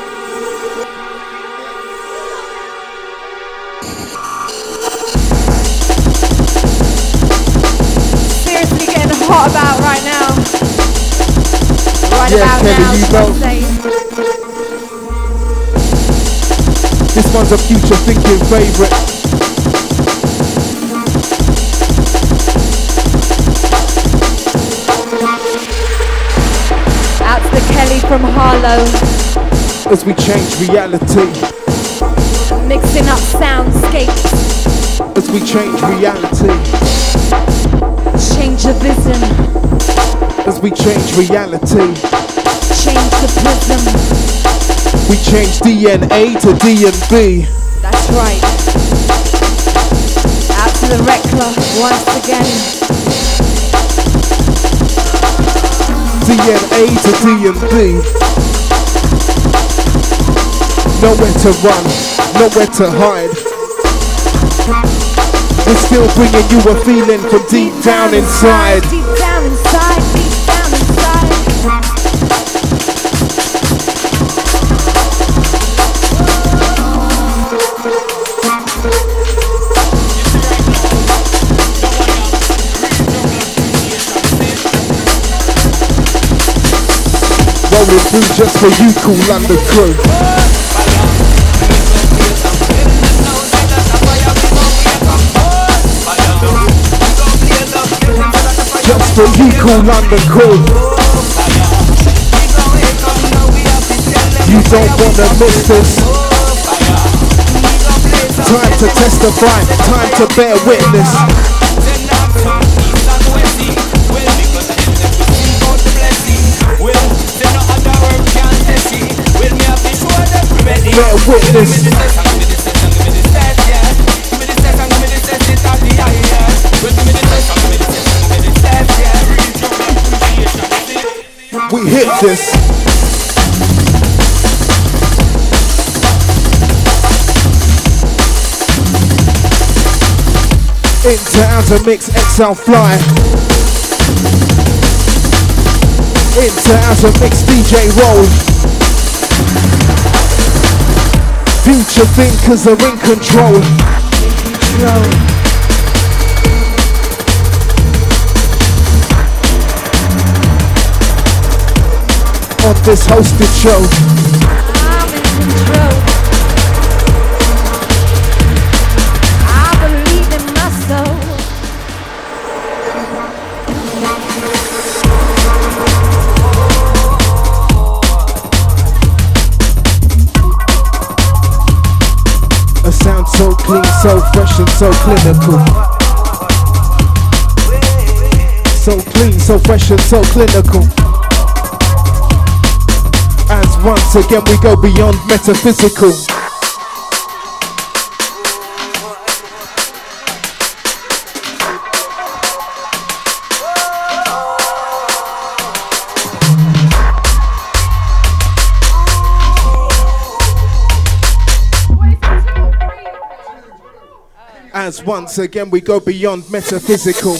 Seriously getting hot about right now. Right
Yeah,
about
Kelly,
now.
you know. This one's a future thinking favourite.
Out to the Kelly from Harlow.
As we change reality.
Mixing up soundscapes.
As we change reality.
Change the vision.
As we change reality.
Change the prism.
We change DNA to D&B.
That's right. Out to the Rekla once again.
DNA to D&B. Nowhere to run, nowhere to hide. We're still bringing you a feeling from deep down inside.
Deep down inside, deep down inside.
Rolling through just for you, Cool London crew. Just for you, Cool London crew. You don't wanna miss this. Time to testify, time to bear witness. Bear witness. We hit this. Into outer mix XL Fly. Into outer mix DJ Roll. Future thinkers are in control. On this hosted show,
I'm in control. I believe in my soul.
a sound so clean, so fresh and so clinical. So clean, so fresh and so clinical. As once again we go beyond metaphysical. As once again we go beyond metaphysical.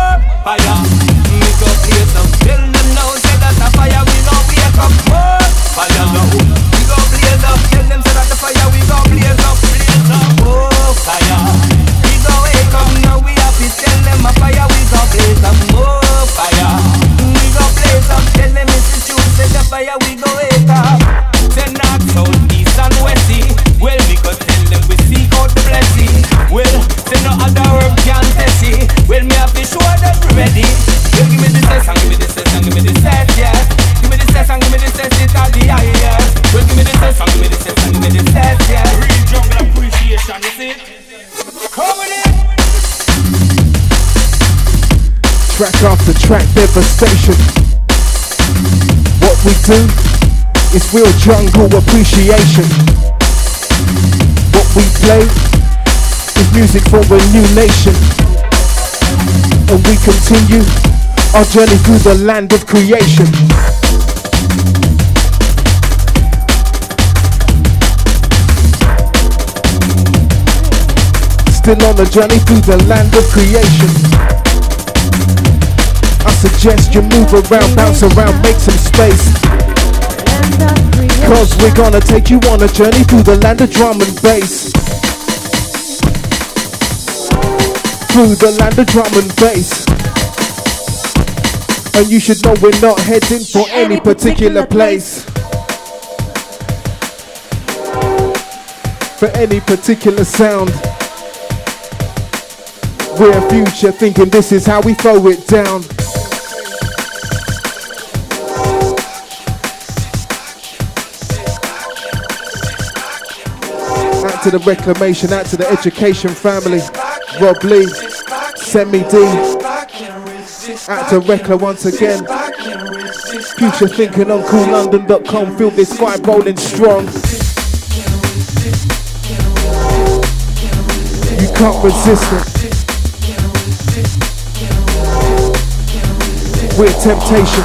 Track after track, devastation. What we do is real jungle appreciation. What we play is music for a new nation. And we continue our journey through the land of creation. Still on the journey through the land of creation. I suggest you move around, bounce around, make some space. Cause we're gonna take you on a journey through the land of drum and bass. Through the land of drum and bass. And you should know we're not heading for any particular place. For any particular sound. We're future thinking this is how we throw it down. Out to the reclamation, out to the education family. Rob Lee, Semi D. Out to Rekla once again. Future thinking on coollondon.com. Feel this vibe rolling strong. You can't resist it. We're temptation.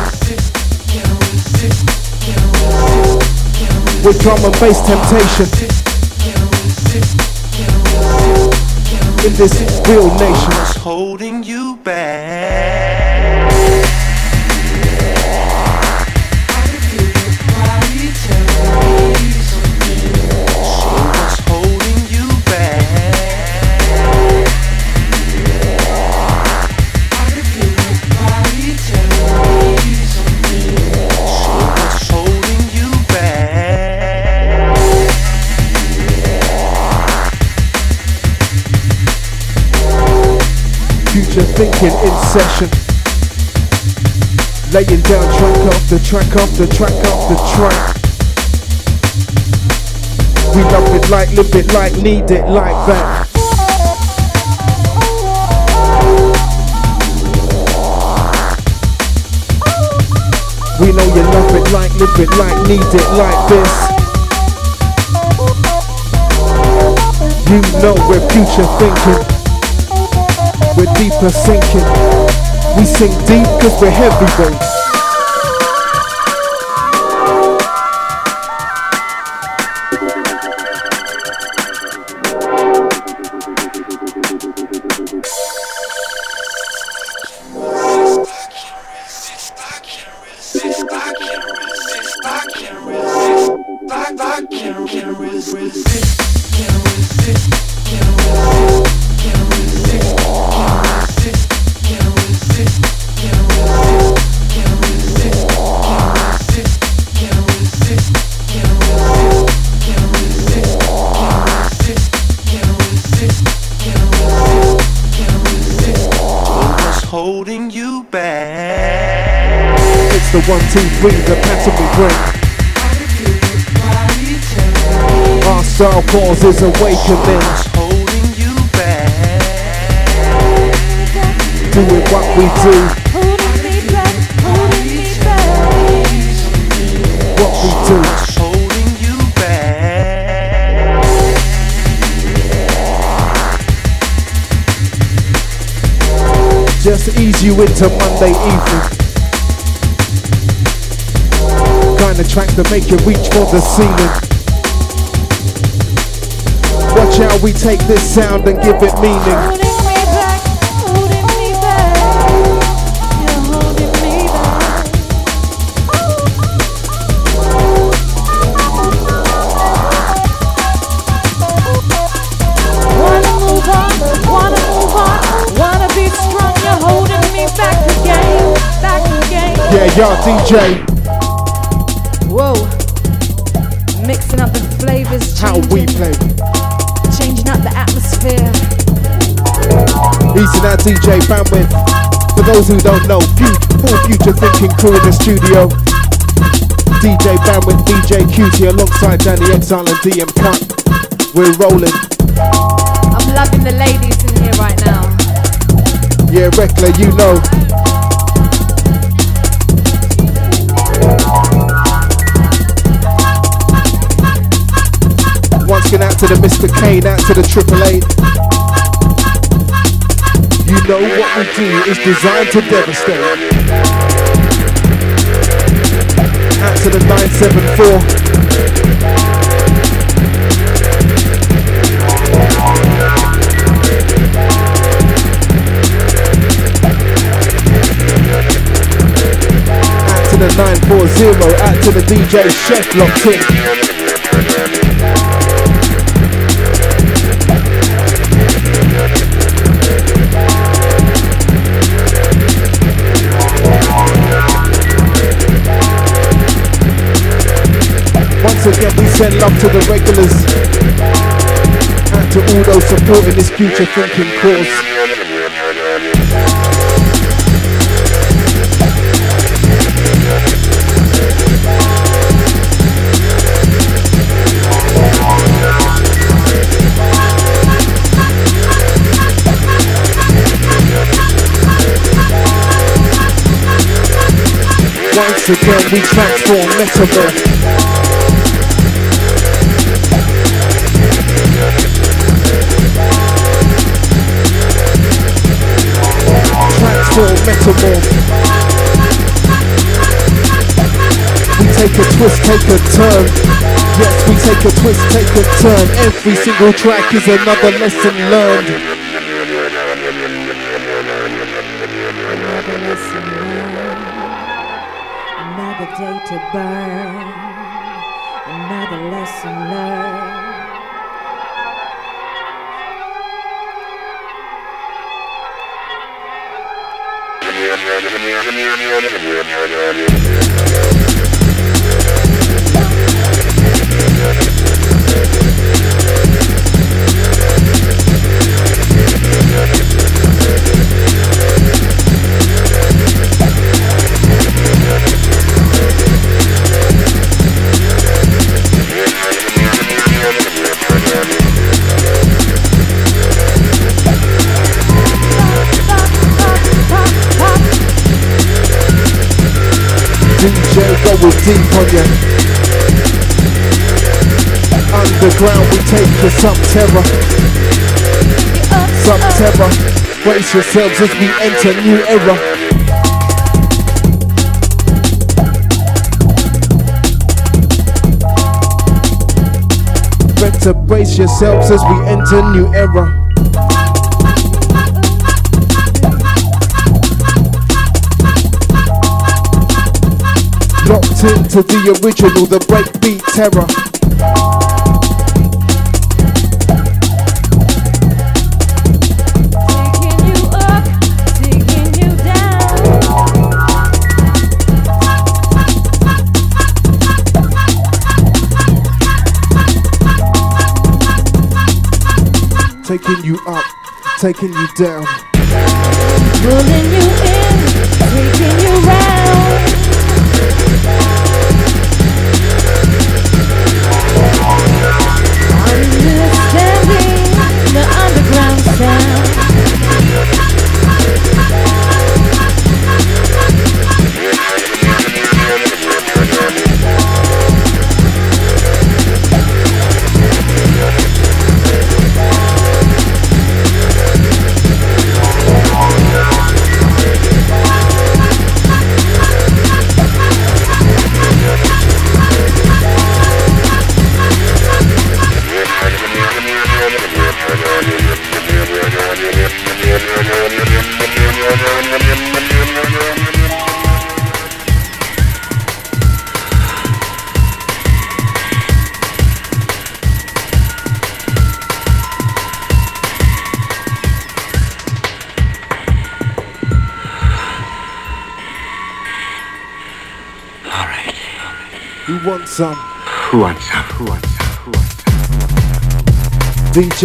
We're drum and bass temptation. in this real nation.
What's holding you back?
Future thinking in session. Laying down track after track after track after track. We love it like, live it like, need it like that. We know you love it like, live it like, need it like this. You know we're future thinking. We're deeper sinking. We sink deep cause we're heavyweight.
Holding you back.
It's the 1, 2, 3, the pattern we bring. Our style causes awakening.
Holding you back.
Doing what we do.
Holding me back, holding me back.
What we do.
Holding you back.
Just ease you into Monday evening. Kind of track to make you reach for the ceiling. Watch how we take this sound and give it meaning.
Holding me back, holding me back. You're holding me back. Wanna move on, wanna move on, wanna be strong. You're holding me back again, back again.
Yeah, y'all DJ.
Whoa, mixing up the flavors,
How we play.
changing up the atmosphere.
Easy now, DJ Bandwidth. For those who don't know, full future thinking crew in the studio. DJ Bandwidth, DJ QT alongside Danny Exile and DM Cut. We're rolling.
I'm loving the ladies in here right now.
Yeah, Reckler, you know. Once again out to the Mr. Kane, out to the Triple A. You know what we do is designed to devastate. Out to the 974. Out to the 940, out to the DJ Chef locked in. Once again we send love to the regulars and to all those supporting this future thinking cause. Once again we transform Metamorph. Transform Metamorph. We take a twist, take a turn. Yes, we take a twist, take a turn. Every single track is another lesson learned.
to burn. Another lesson learned.
DJ going deep on ya. Underground we take you some terror. Some terror. Brace yourselves as we enter new era. Better brace yourselves as we enter new era. Locked into the original, the breakbeat terror.
Taking you up, taking you down.
Taking you up, taking you down.
Pulling you in, taking you round. Understanding the underground sound.
Who wants some?
Who wants some? Who wants some? Who wants some?
DJ.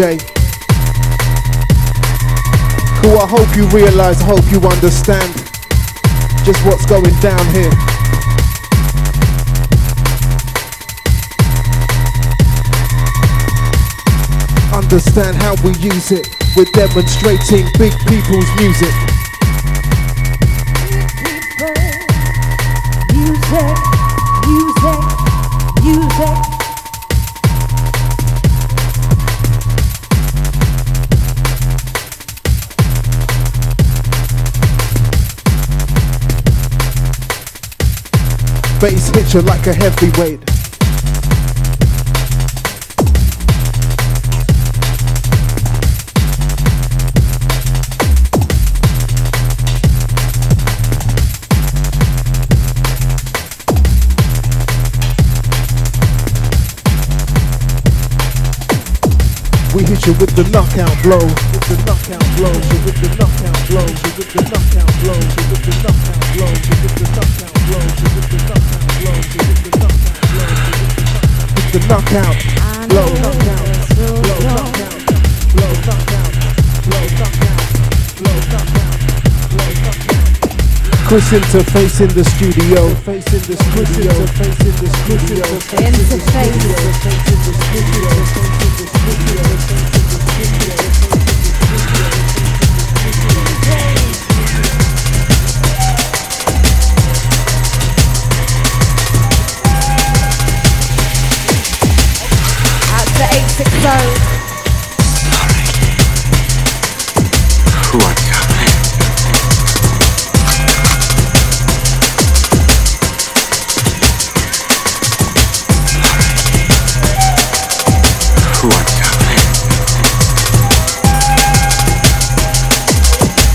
Cool, I hope you realize, I hope you understand just what's going down here. Understand how we use it. We're demonstrating big people's music.
Music, music, music.
Bass hits you like a heavyweight. We hit you with the knockout blow, with the knockout blow, with the knockout blow, with the knockout blow, with the knockout blow, with the knockout blow, with the knockout blow, with the knockout blow, with the knockout blow, knockout blow, knockout blow, knockout blow, knockout blow, knockout blow, knockout. Chris Interface in the studio, face in the studio, face in the studio,
Interface. Out to 860.
Who wants some? Who wants some?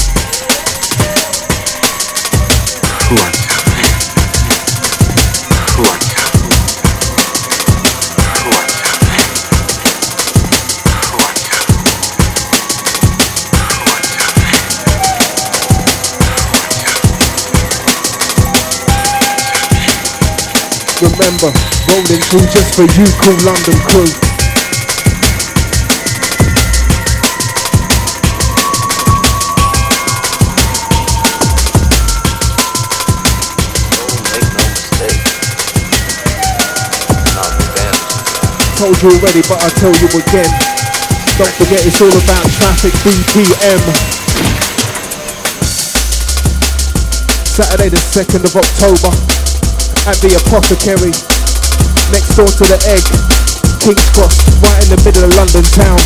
Who wants some?
Remember, rolling through just for you, cool London crew. Told you already, but I'll tell you again. Don't forget, it's all about traffic BPM. Saturday the 2nd of October at the Apothecary, next door to the Egg, King's Cross, right in the middle of London town.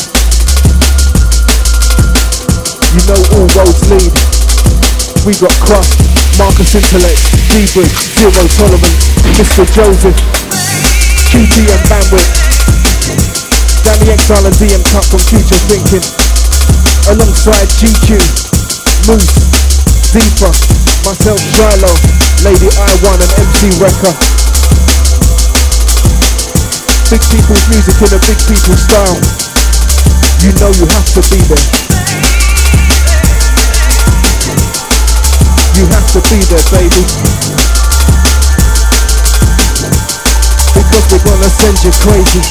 You know all roads lead. We got Crust, Marcus Intellect, D-Bridge, Zero Tolerance, Mr. Joseph, QT and Bandwidth, Danny Exile and DM Cut from Future Thinking, alongside GQ, Moose, Deeper, myself Shiloh, Lady I1 and MC Wrecker. Big people's music in a big people's style. You know you have to be there. You have to be there, baby. Because we're gonna send you crazy.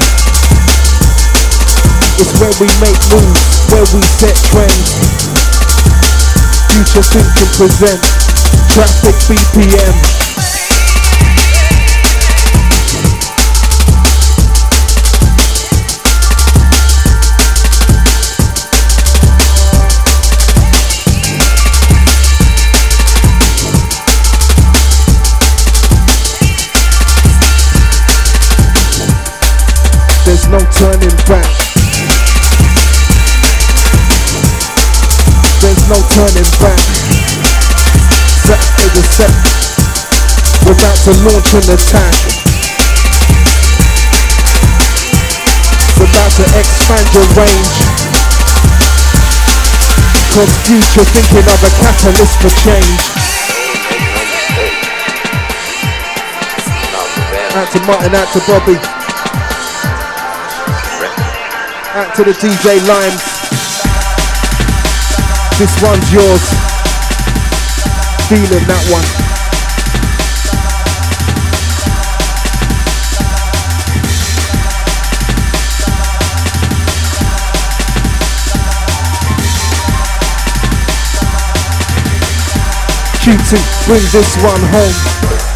It's where we make moves, where we set trends. Future Thinking present Traffic BPM. There's no turning back. There's no turning back. Saturday the 7th, we're about to launch an attack. We're about to expand your range. Cause Future Thinking of a catalyst for change. Out to Martin, out to Bobby. Out to the DJ Limes. This one's yours. Feeling that one. QT, bring this one home.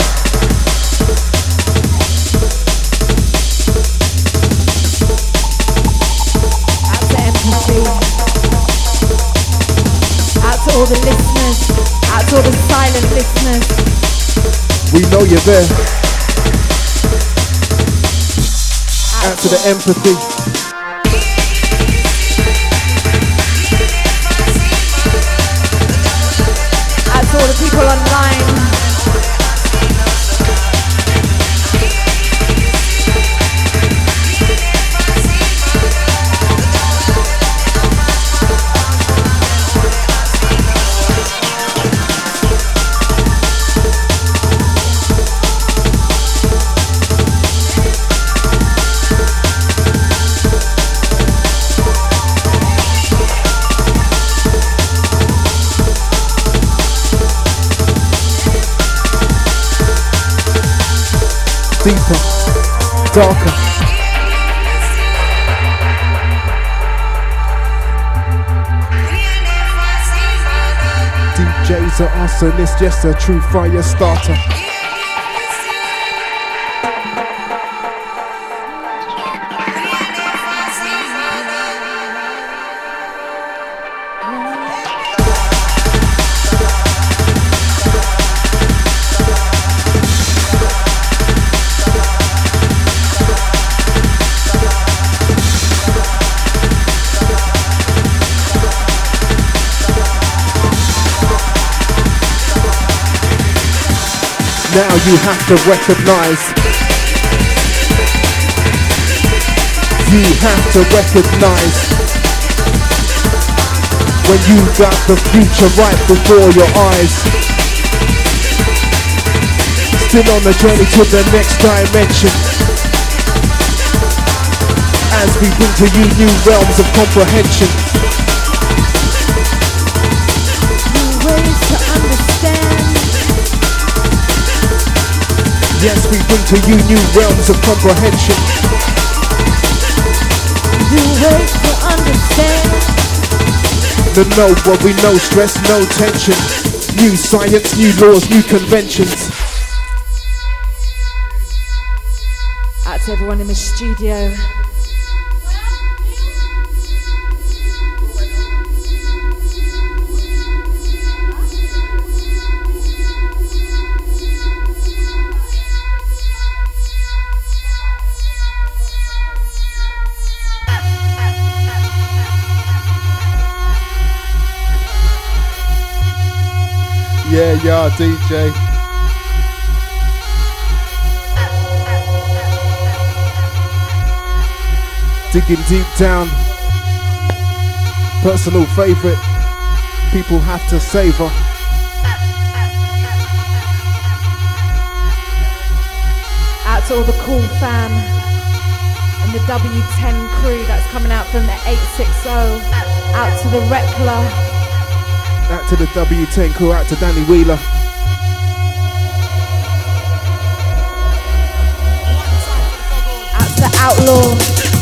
All the listeners, out to all the silent listeners.
We know you're there. Out to the empathy.
Out to all the people online.
Deeper, darker. DJ's are awesome, it's just a true fire starter. Now you have to recognize. You have to recognize when you got the future right before your eyes. Still on the journey to the next dimension, as we bring to you new realms of comprehension.
New ways to understand.
Yes, we bring to you new realms of comprehension.
You wait to understand.
The know what we know, stress, no tension. New science, new laws, new conventions.
Out to everyone in the studio.
Yeah, DJ. Digging deep down. Personal favorite. People have to savor.
Out to all the cool fam and the W10 crew that's coming out from the 860. Out to the Rekla.
Out to the W10 crew, out to Danny Wheeler.
Out to Outlaw.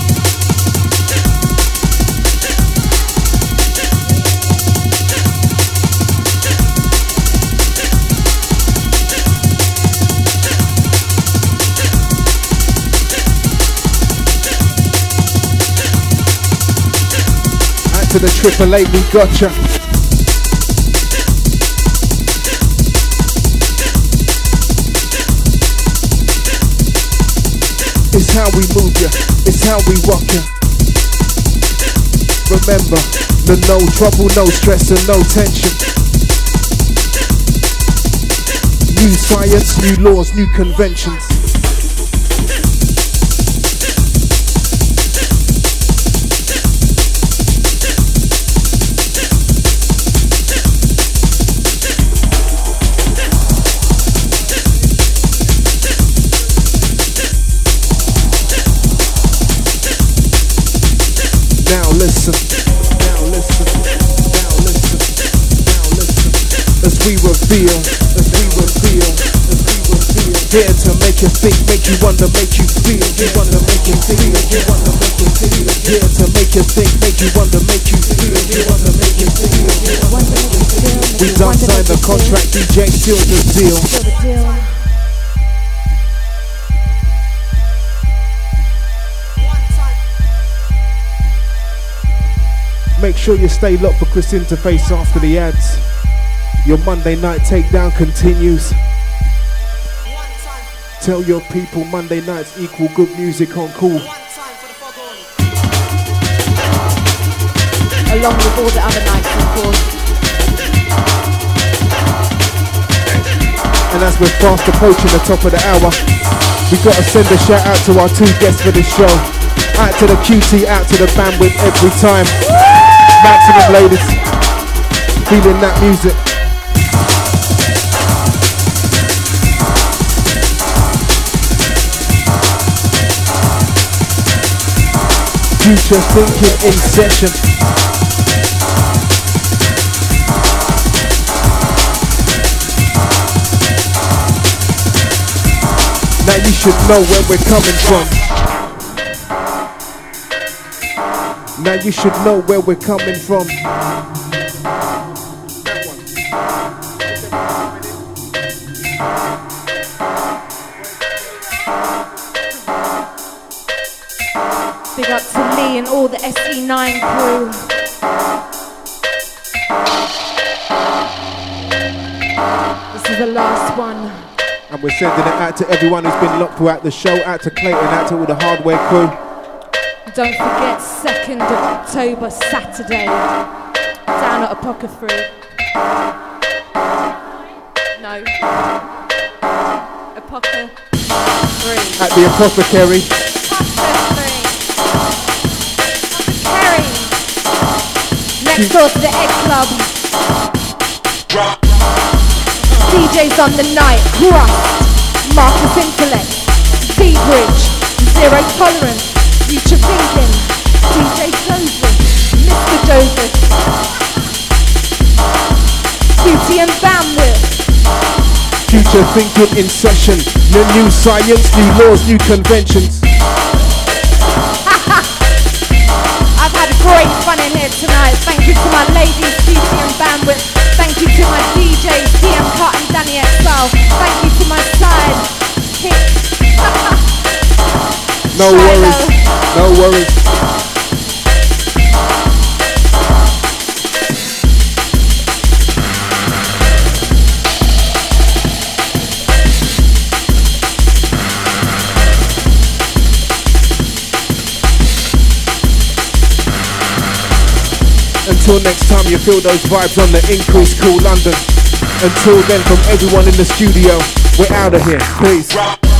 Out to the 888, we gotcha. It's how we move ya, it's how we walk ya. Remember, the no trouble, no stress and no tension. New science, new laws, new conventions. Listen, now listen, now listen, now listen. As we reveal, as we reveal, as we reveal. Here to make you think, make you wonder, make you feel. You wonder, make you think, you wonder, make you feel. Here to make you think, make you wonder, make you feel. You wonder, make you feel. You wonder, make you feel. We done signed the contract, DJ sealed the deal. Make sure you stay locked for Chris Interface after the ads. Your Monday night takedown continues. Tell your people Monday nights equal good music on Cool.
Along with all the other nights, of course.
And as we're fast approaching the top of the hour, we gotta send a shout out to our two guests for this show. Out to the QT, out to the bandwidth every time. Maximum ladies, feeling that music. Future thinking in session. Now you should know where we're coming from. Now you should know where we're coming from.
Big up to Lee and all the SE9 crew. This is the last one.
And we're sending it out to everyone who's been locked throughout the show. Out to Clayton, out to all the hardware crew.
Don't forget 2nd of October, Saturday, down at Apothecary. No. Apothecary.
At the Apothecary.
Apothecary. Next door to the Egg Club. DJs on the night. Rust. Marcus Intellect. B-Bridge. Zero Tolerance. Future Thinking, DJ Joseph, Mr. Joseph, Beauty and Bandwidth,
future thinking in session. The new science, new laws, new conventions.
I've had great fun in here tonight. Thank you to my ladies, TT and Bandwidth. Thank you to my DJs, TM Cut and Danny XL. Thank you to my side kick.
No worries, no worries. Until next time you feel those vibes on the increase, cool London. Until then, from everyone in the studio, we're out of here. Peace.